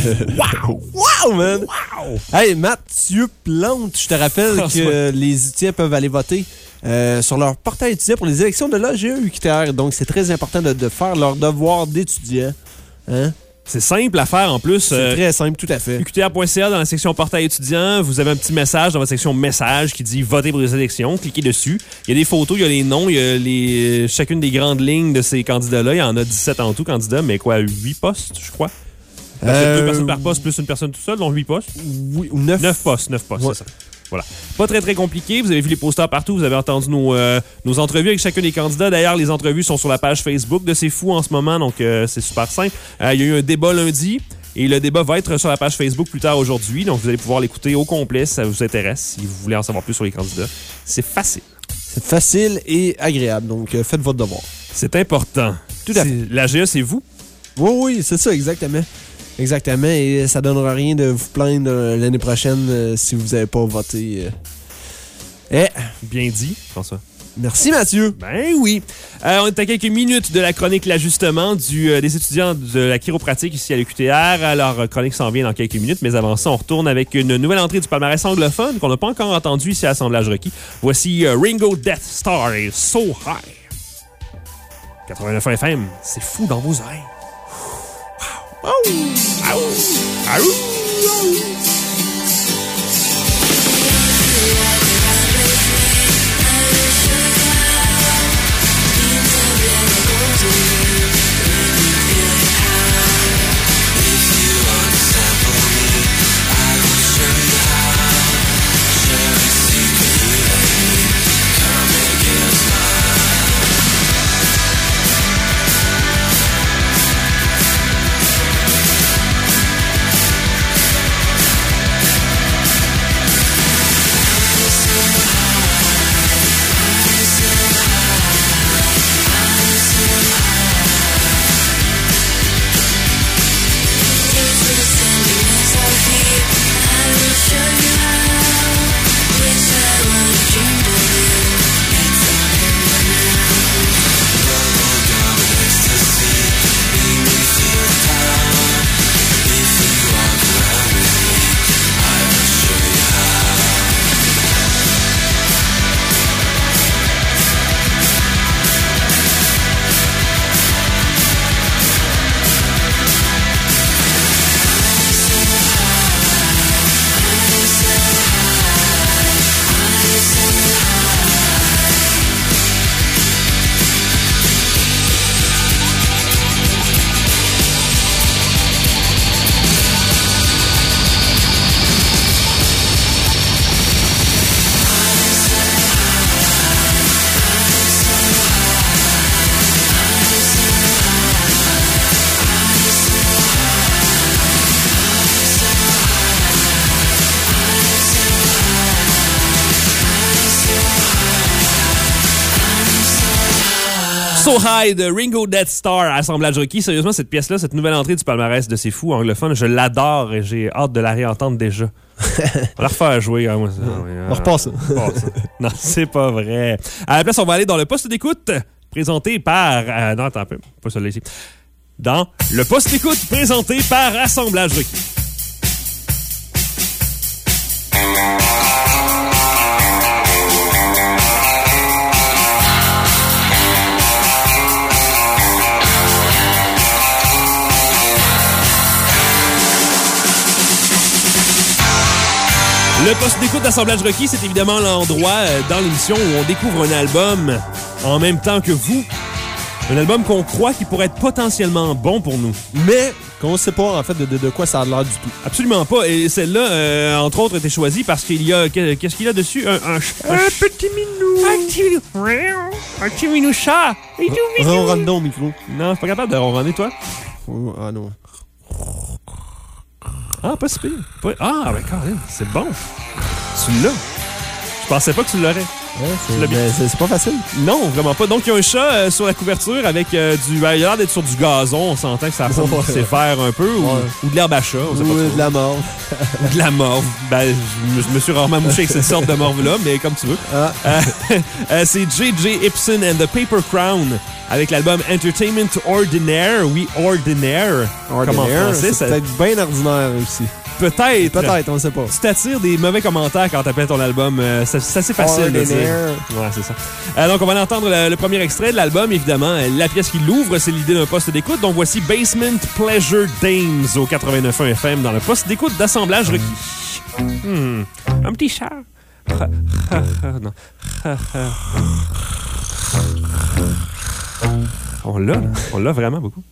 D: Wow!
A: Wow, man! Wow! Hey, Mathieu Plante, je te rappelle que les étudiants peuvent aller voter euh, sur leur portail étudiant pour les élections de l'A G E U Q T R. Donc, c'est très important de, de faire leur devoir d'étudiant. Hein?
D: C'est simple à faire en plus.
A: C'est euh, très simple, tout à fait.
D: U Q T R point C A dans la section portail étudiant, vous avez un petit message dans votre section message qui dit votez pour les élections. Cliquez dessus. Il y a des photos, il y a les noms, il y a les, chacune des grandes lignes de ces candidats-là. Il y en a dix-sept en tout candidats, mais quoi, huit postes, je crois. Euh, deux personnes par poste plus une personne tout seul, donc huit postes.
A: Oui, ou neuf.
D: Neuf postes, neuf postes,
A: ouais.
D: C'est ça. Voilà. Pas très, très compliqué. Vous avez vu les posters partout. Vous avez entendu nos, euh, nos entrevues avec chacun des candidats. D'ailleurs, les entrevues sont sur la page Facebook de C'est Fou en ce moment, donc euh, c'est super simple. Euh, il y a eu un débat lundi et le débat va être sur la page Facebook plus tard aujourd'hui. Donc, vous allez pouvoir l'écouter au complet si ça vous intéresse, si vous voulez en savoir plus sur les candidats. C'est facile.
A: C'est facile et agréable. Donc, euh, faites votre devoir.
D: C'est important.
A: Tout à fait.
D: L'A G E, c'est vous?
A: Oui, oui, c'est ça, exactement. Exactement, et ça donnera rien de vous plaindre euh, l'année prochaine euh, si vous n'avez pas voté. Euh. Eh.
D: Bien dit, François.
A: Merci, Mathieu.
D: Ben oui. Euh, on est à quelques minutes de la chronique L'Ajustement du, euh, des étudiants de la chiropratique ici à l'U Q T R. Alors, chronique s'en vient dans quelques minutes, mais avant ça, on retourne avec une nouvelle entrée du palmarès anglophone qu'on n'a pas encore entendu ici à Assemblage requis. Voici euh, Ringo Death Star et So High. quatre-vingt-neuf F M, c'est fou dans vos oreilles. Wow. Oh. Aou. Aou. Aou. So High de Ringo Death Star, Assemblage requis. Sérieusement, cette pièce-là, cette nouvelle entrée du palmarès de C'est fou anglophone, je l'adore et j'ai hâte de la réentendre déjà. On va la refaire jouer. Hein, moi, ça, oui,
A: on repasse ça.
D: Non, c'est pas vrai. À la place, on va aller dans le poste d'écoute présenté par... Euh, non, attends un peu. Pas celui-là ici. Dans le poste d'écoute présenté par Assemblage requis. Le poste d'écoute d'Assemblage requis, c'est évidemment l'endroit euh, dans l'émission où on découvre un album en même temps que vous. Un album qu'on croit qui pourrait être potentiellement bon pour nous.
A: Mais qu'on ne sait pas, en fait, de, de, de quoi ça a l'air du tout.
D: Absolument pas. Et celle-là, euh, entre autres, a été choisie parce qu'il y a... Qu'est-ce qu'il y a dessus? Un, un, un, un petit minou. Un petit minou. Un petit minou chat. Et tout minou.
A: Ronronne donc au micro.
D: Non, c'est pas capable de ronronner, toi?
A: Oh, ah non.
D: Ah, pas si pire. Pas... Ah, ben Colin, c'est bon. Tu l'as. Je pensais pas que tu l'aurais.
A: Ouais, c'est, ben, c'est, c'est pas facile.
D: Non, vraiment pas. Donc, il y a un chat euh, sur la couverture avec euh, du... Ben, il a l'air d'être sur du gazon. On s'entend que ça ressemble
A: ouais.
D: c'est vert un peu. Ou,
A: ouais.
D: ou de l'herbe à chat. On sait
A: ou
D: pas
A: de la morve.
D: Ou de la morve. Ben, je, je me suis rarement mouché avec cette sorte de morve-là, mais comme tu veux.
A: Ah.
D: Euh, euh, c'est J J Ibsen and the Paper Crown avec l'album Entertainment Ordinaire. Oui, Ordinaire.
A: Ordinaire.
D: Comme en français.
A: C'est
D: ça...
A: peut-être bien ordinaire aussi.
D: Peut-être.
A: Peut-être, on ne sait pas.
D: Tu t'attires des mauvais commentaires quand t'appelles ton album. Euh, c'est, c'est assez facile
A: Ordinaire.
D: de dire. Ouais, c'est ça. Euh, donc, on va entendre le, le premier extrait de l'album, évidemment. La pièce qui l'ouvre, c'est l'idée d'un poste d'écoute. Donc, voici Basement Pleasure Dames au quatre-vingt-neuf point un F M dans le poste d'écoute d'Assemblage requis. Hmm. Un petit chat. Non. On l'a, là. On l'a vraiment beaucoup.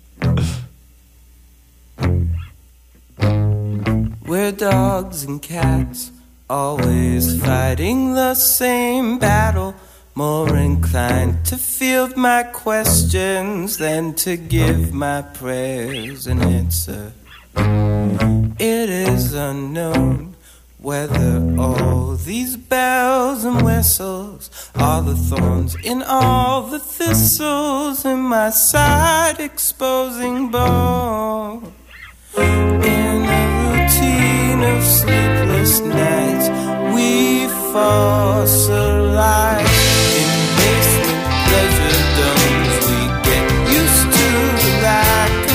H: We're dogs and cats, always fighting the same battle. More inclined to field my questions than to give my prayers an answer. It is unknown whether all these bells and whistles are the thorns in all the thistles in my side exposing bone. In a routine of sleepless nights, we fossilized. In basement pleasure domes, we get used to like a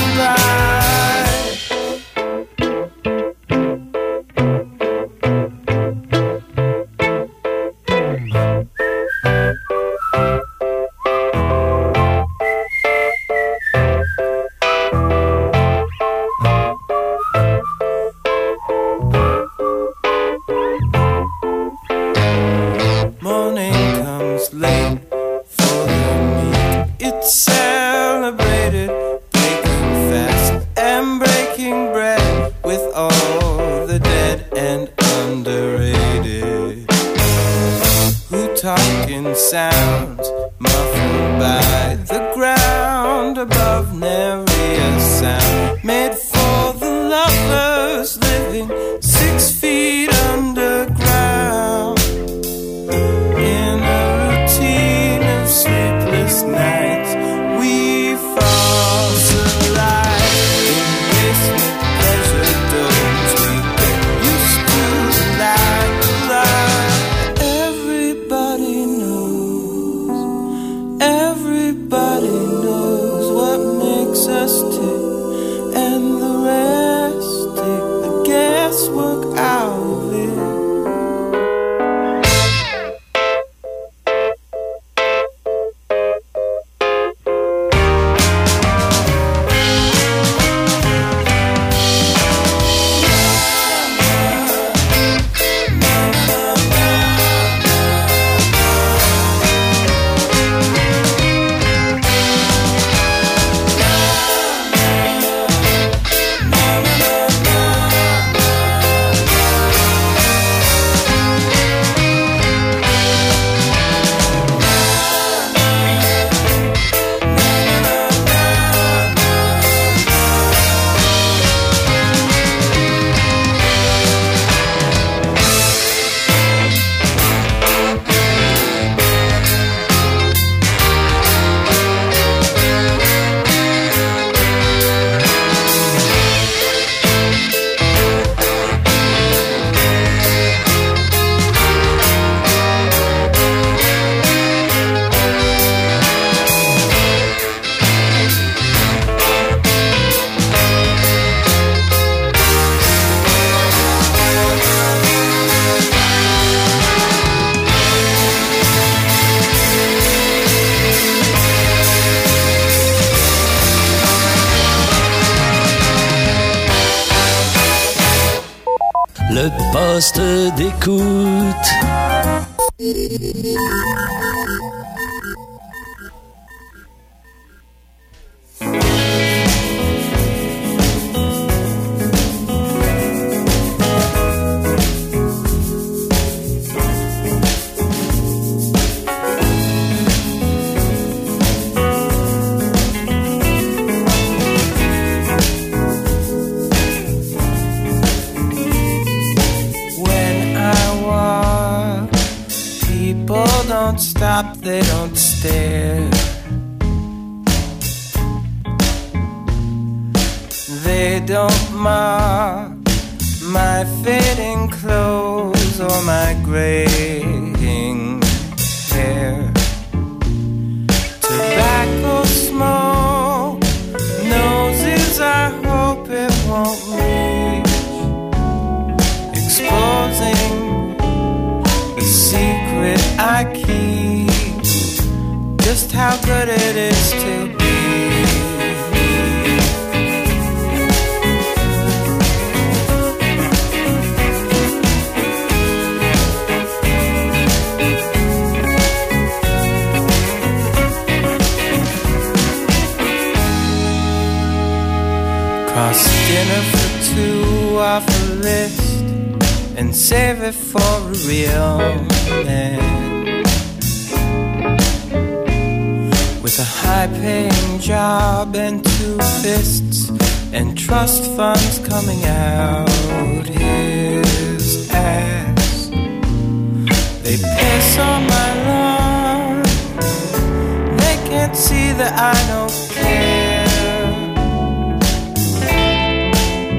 H: sounds muffled by the ground above, nary a sound made for the lovers living six feet underground. In a routine of sleepless nights, we fossilize. In basement pleasure domes, we get used to like the light. Everybody knows, everybody knows what makes us tick, and the rest take the guesswork out of it.
B: Le poste d'écoute.
H: Don't stop, they don't stare. They don't mark my fading clothes or my graying hair. Tobacco smoke, noses I hope it won't reach, exposing the secret I keep, just how good it is to be. Cross dinner for two off a list and save it for a real man with a high-paying job and two fists and trust funds coming out his ass. They piss on my lawn, they can't see that I don't care.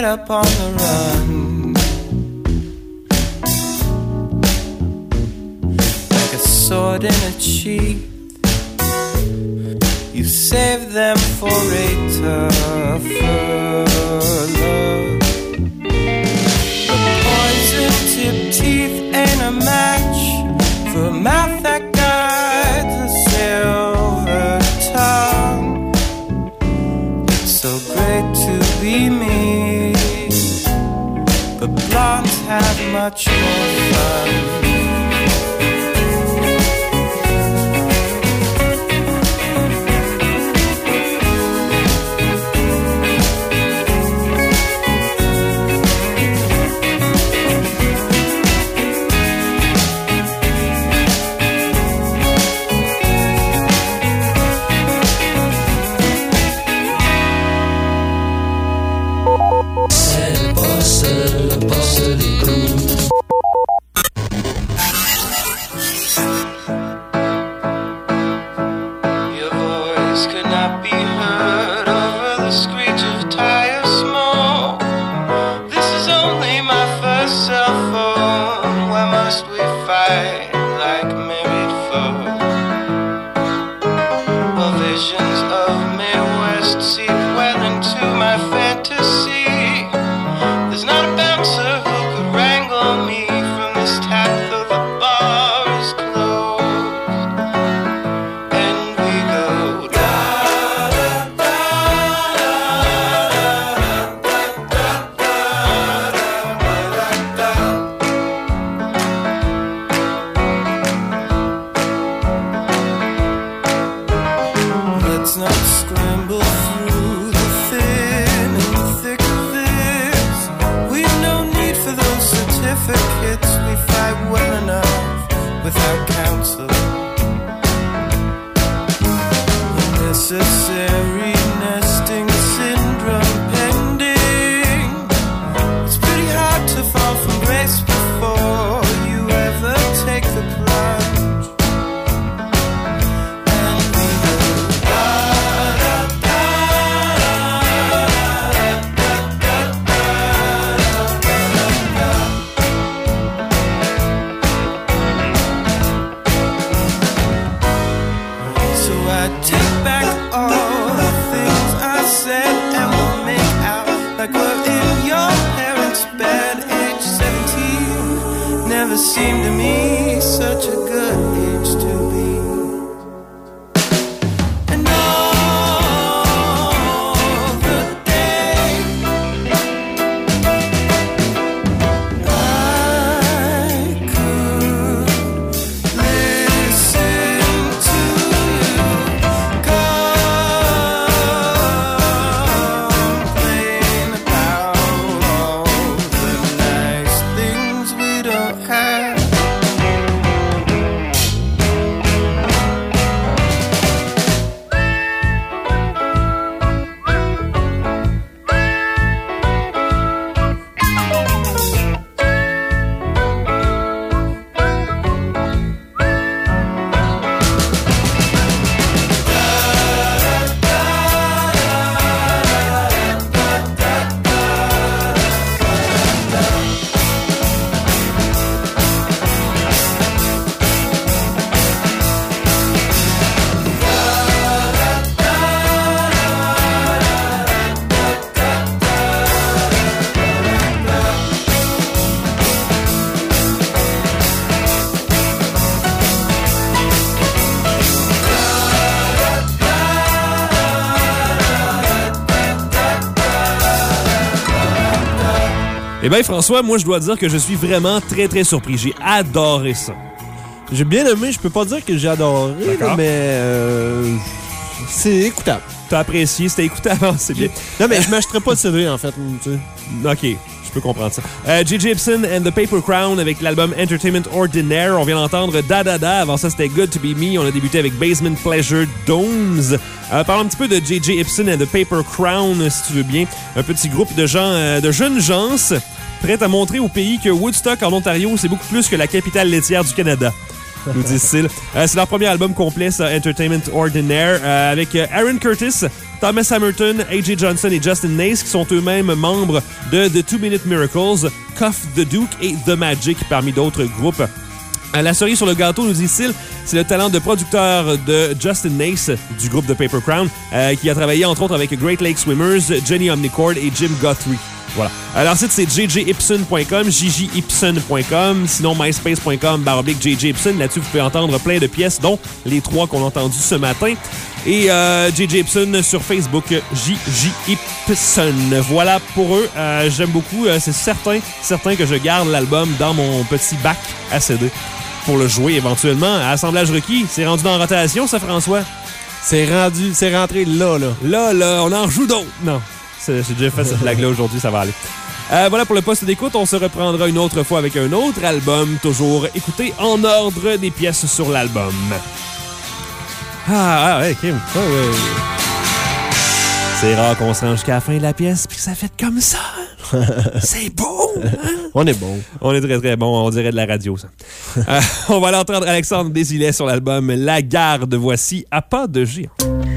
H: up on the run. Like a sword in a sheath, you save them for a tougher love. The poison-tipped teeth ain't a match for a mouth that guides a silver tongue. It's so great to be me, but blondes have much more fun.
D: Eh bien, François, moi, je dois dire que je suis vraiment très, très surpris. J'ai adoré ça.
A: J'ai bien aimé. Je peux pas dire que j'ai adoré, là, mais euh, c'est écoutable.
D: T'as apprécié, c'était écoutable, c'est bien.
A: Non, mais je m'achèterais pas de C D, en fait. Tu sais.
D: OK, je peux comprendre ça. Euh, J J Ibsen and the Paper Crown avec l'album Entertainment Ordinaire. On vient d'entendre Da Da Da. Avant ça, c'était Good to Be Me. On a débuté avec Basement Pleasure Domes. Euh, parlons un petit peu de J J Ibsen and the Paper Crown, si tu veux bien. Un petit groupe de gens, euh, de jeunes gens prêts à montrer au pays que Woodstock en Ontario, c'est beaucoup plus que la capitale laitière du Canada. Nous disent-ils. Euh, c'est leur premier album complet, ça, Entertainment Ordinaire, euh, avec Aaron Curtis Thomas Hamilton, A J Johnson et Justin Nace, qui sont eux-mêmes membres de The Two Minute Miracles, Cuff the Duke et The Magic, parmi d'autres groupes. La cerise sur le gâteau, nous dit-il, c'est le talent de producteur de Justin Nace du groupe de Paper Crown, euh, qui a travaillé entre autres avec Great Lake Swimmers, Jenny Omnichord et Jim Guthrie. Voilà. Leur site, c'est j j ipson point com, j j ipson point com, sinon myspace point com baroblique J J Ipson. Là-dessus, vous pouvez entendre plein de pièces, dont les trois qu'on a entendues ce matin. Et euh, J J Ipson sur Facebook, J J Ipson. Voilà pour eux. Euh, j'aime beaucoup. Euh, c'est certain, certain que je garde l'album dans mon petit bac à C D pour le jouer éventuellement. À Assemblage requis, c'est rendu dans rotation, ça, François?
A: C'est rendu, c'est rentré là, là.
D: Là, là, on en joue d'autres. Non. J'ai déjà fait cette blague-là aujourd'hui, ça va aller. Euh, voilà pour le poste d'écoute. On se reprendra une autre fois avec un autre album. Toujours écouté en ordre des pièces sur l'album. Ah, ah, ouais, Kim. Ouais, ouais. C'est rare qu'on se rende jusqu'à la fin de la pièce puis que ça fait comme ça. C'est beau! Hein?
A: On est bon.
D: On est très, très bon. On dirait de la radio, ça. euh, on va aller entendre Alexandre Desilets sur l'album La Garde. Voici À pas de géant.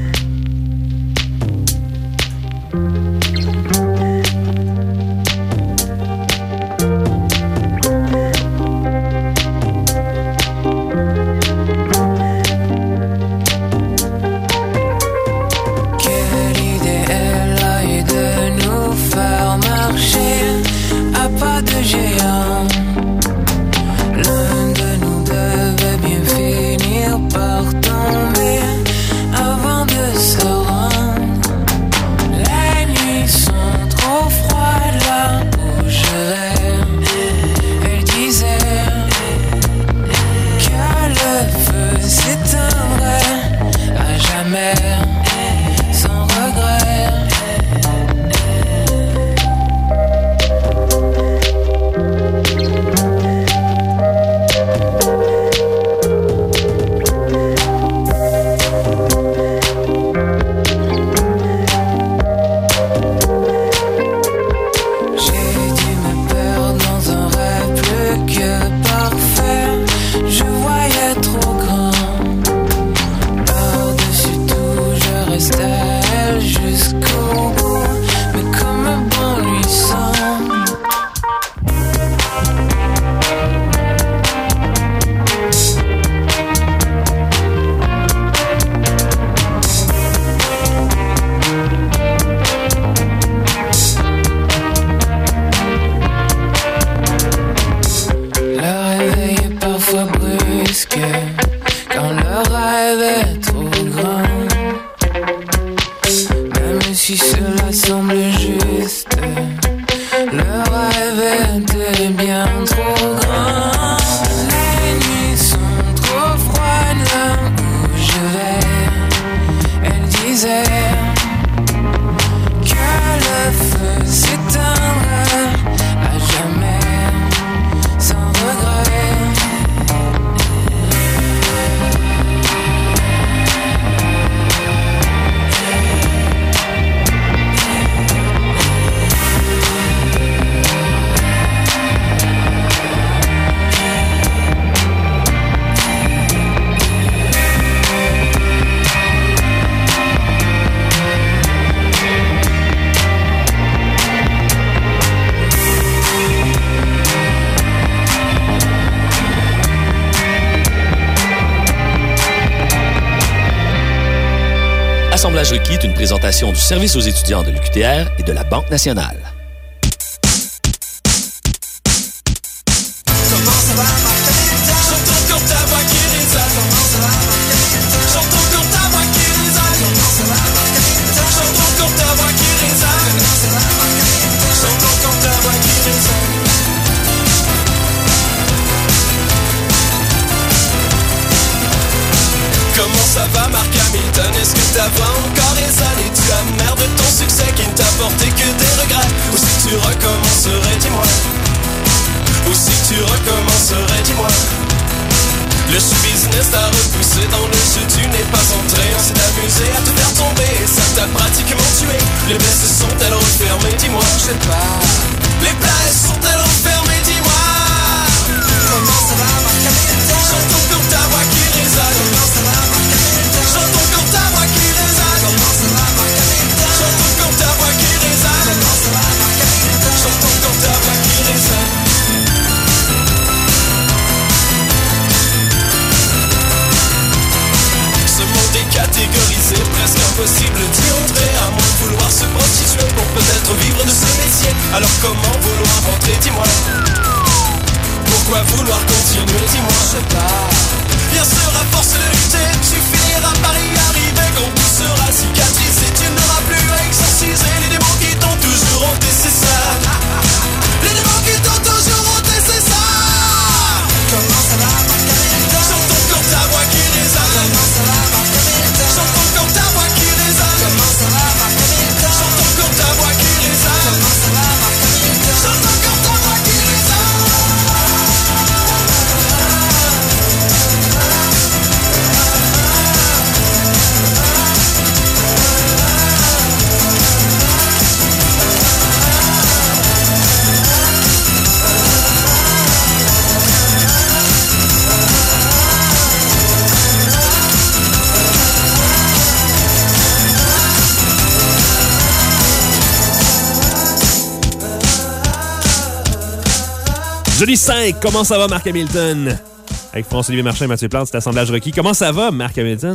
B: Assemblage requis est une présentation du service aux étudiants de l'U Q T R et de la Banque nationale.
H: Comment ça va, Mark Hamilton? Est-ce que t'as vingt encore les années? Tu as merde de ton succès qui ne t'a apporté que des regrets. Ou si tu recommencerais, dis-moi. Ou si tu recommencerais, dis-moi. Le show business t'a repoussé dans le jeu, tu n'es pas entré. On s'est amusé à te faire tomber et ça t'a pratiquement tué. Les baisses sont-elles refermées, dis-moi. Je sais pas. Les plages sont-elles refermées, dis-moi. Comment ça va, Mark Hamilton? J'entends comme ta voix qui résonne. Comment ça va, Mark Hamilton? J'entends comme ta voix qui résonne. Comment ça va, Mark Hamilton?
I: peut-être vivre de ce métier. Alors comment vouloir rentrer, dis-moi? Pourquoi vouloir continuer, dis-moi? Je sais pas. Bien sûr, à force de lutter, tu finiras par y arriver. Quand tout sera cicatrisé, tu n'auras plus à exorciser les démons qui t'ont toujours hanté, c'est ça. Les démons qui t'ont toujours hanté, c'est ça. Comment ça va, Marc Hamilton? Chante encore ta voix qui résonne. Comment ça va, Marc Hamilton? Chante encore ta voix qui résonne. Comment ça va, Marc Hamilton? Chante encore ta voix qui résonne. Comment ça va, Marc Hamilton? Chante encore ta voix qui résonne.
D: Jeudi cinq, comment ça va, Marc Hamilton? Avec François-Olivier Marchand et Mathieu Plante, c'est Assemblage requis. Comment ça va, Marc Hamilton?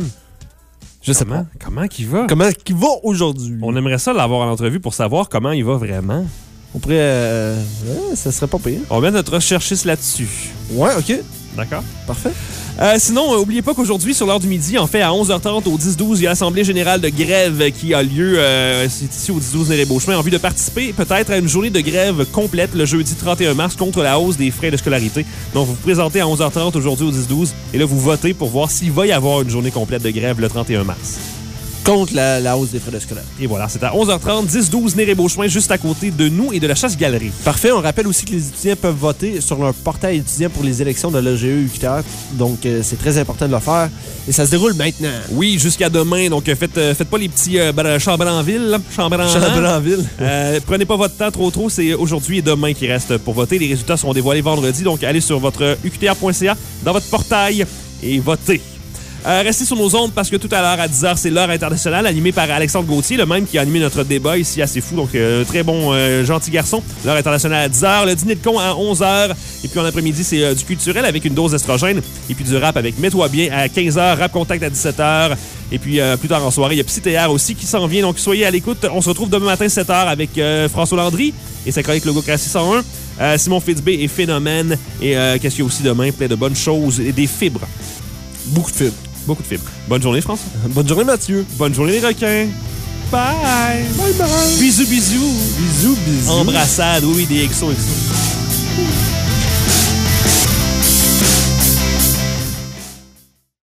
A: Je sais
D: comment,
A: pas.
D: Comment qu'il va?
A: Comment qu'il va aujourd'hui?
D: On aimerait ça l'avoir en entrevue pour savoir comment il va vraiment.
A: On pourrait... Euh, ouais, ça serait pas pire.
D: On va mettre notre recherchiste là-dessus.
A: Ouais, OK.
D: D'accord.
A: Parfait.
D: Euh, sinon, euh, oubliez pas qu'aujourd'hui, sur l'heure du midi, en fait, à onze heures trente au dix douze, il y a l'Assemblée générale de grève qui a lieu euh, c'est ici au dix douze Néré-Beauchemin en vue de participer peut-être à une journée de grève complète le jeudi trente et un mars contre la hausse des frais de scolarité. Donc, vous vous présentez à onze heures trente aujourd'hui au dix douze et là, vous votez pour voir s'il va y avoir une journée complète de grève le trente et un mars.
A: Contre la, la hausse des frais de scolaire.
D: Et voilà, c'est à onze heures trente, dix douze Néré-Beauchemin, juste à côté de nous et de la Chasse-Galerie.
A: Parfait. On rappelle aussi que les étudiants peuvent voter sur leur portail étudiant pour les élections de l'A G E U Q T R. Donc, euh, c'est très important de le faire. Et ça se déroule maintenant.
D: Oui, jusqu'à demain. Donc, euh, faites, euh, faites pas les petits euh, chambres en ville. Là. Chambres en
A: Chambres en ville.
D: euh, prenez pas votre temps trop trop. C'est aujourd'hui et demain qui reste pour voter. Les résultats seront dévoilés vendredi. Donc, allez sur votre U Q T R point C A dans votre portail et votez. Euh, restez sur nos ondes parce que tout à l'heure, à dix heures, c'est l'heure internationale animée par Alexandre Gauthier, le même qui a animé notre débat ici à C'est Fou. Donc, euh, très bon, euh, gentil garçon. L'heure internationale à dix heures, le dîner de con à onze heures. Et puis en après-midi, c'est euh, du culturel avec une dose d'estrogène. Et puis du rap avec Mets-toi bien à quinze heures, Rap Contact à dix-sept heures. Et puis euh, plus tard en soirée, il y a Psy-Théâtre aussi qui s'en vient. Donc, soyez à l'écoute. On se retrouve demain matin, sept heures, avec euh, François Landry et sa chronique Logocratie cent un. Euh, Simon Fitzbé et Phénomène. Et euh, qu'est-ce qu'il y a aussi demain? Plein de bonnes choses et des fibres.
A: Beaucoup de fibres.
D: Beaucoup de fibres. Bonne journée, François.
A: Bonne journée, Mathieu.
D: Bonne journée, les requins. Bye.
A: Bye bye.
D: Bisous, bisous.
A: Bisous, bisous.
D: Embrassade. Oui, oui, des exos, exos.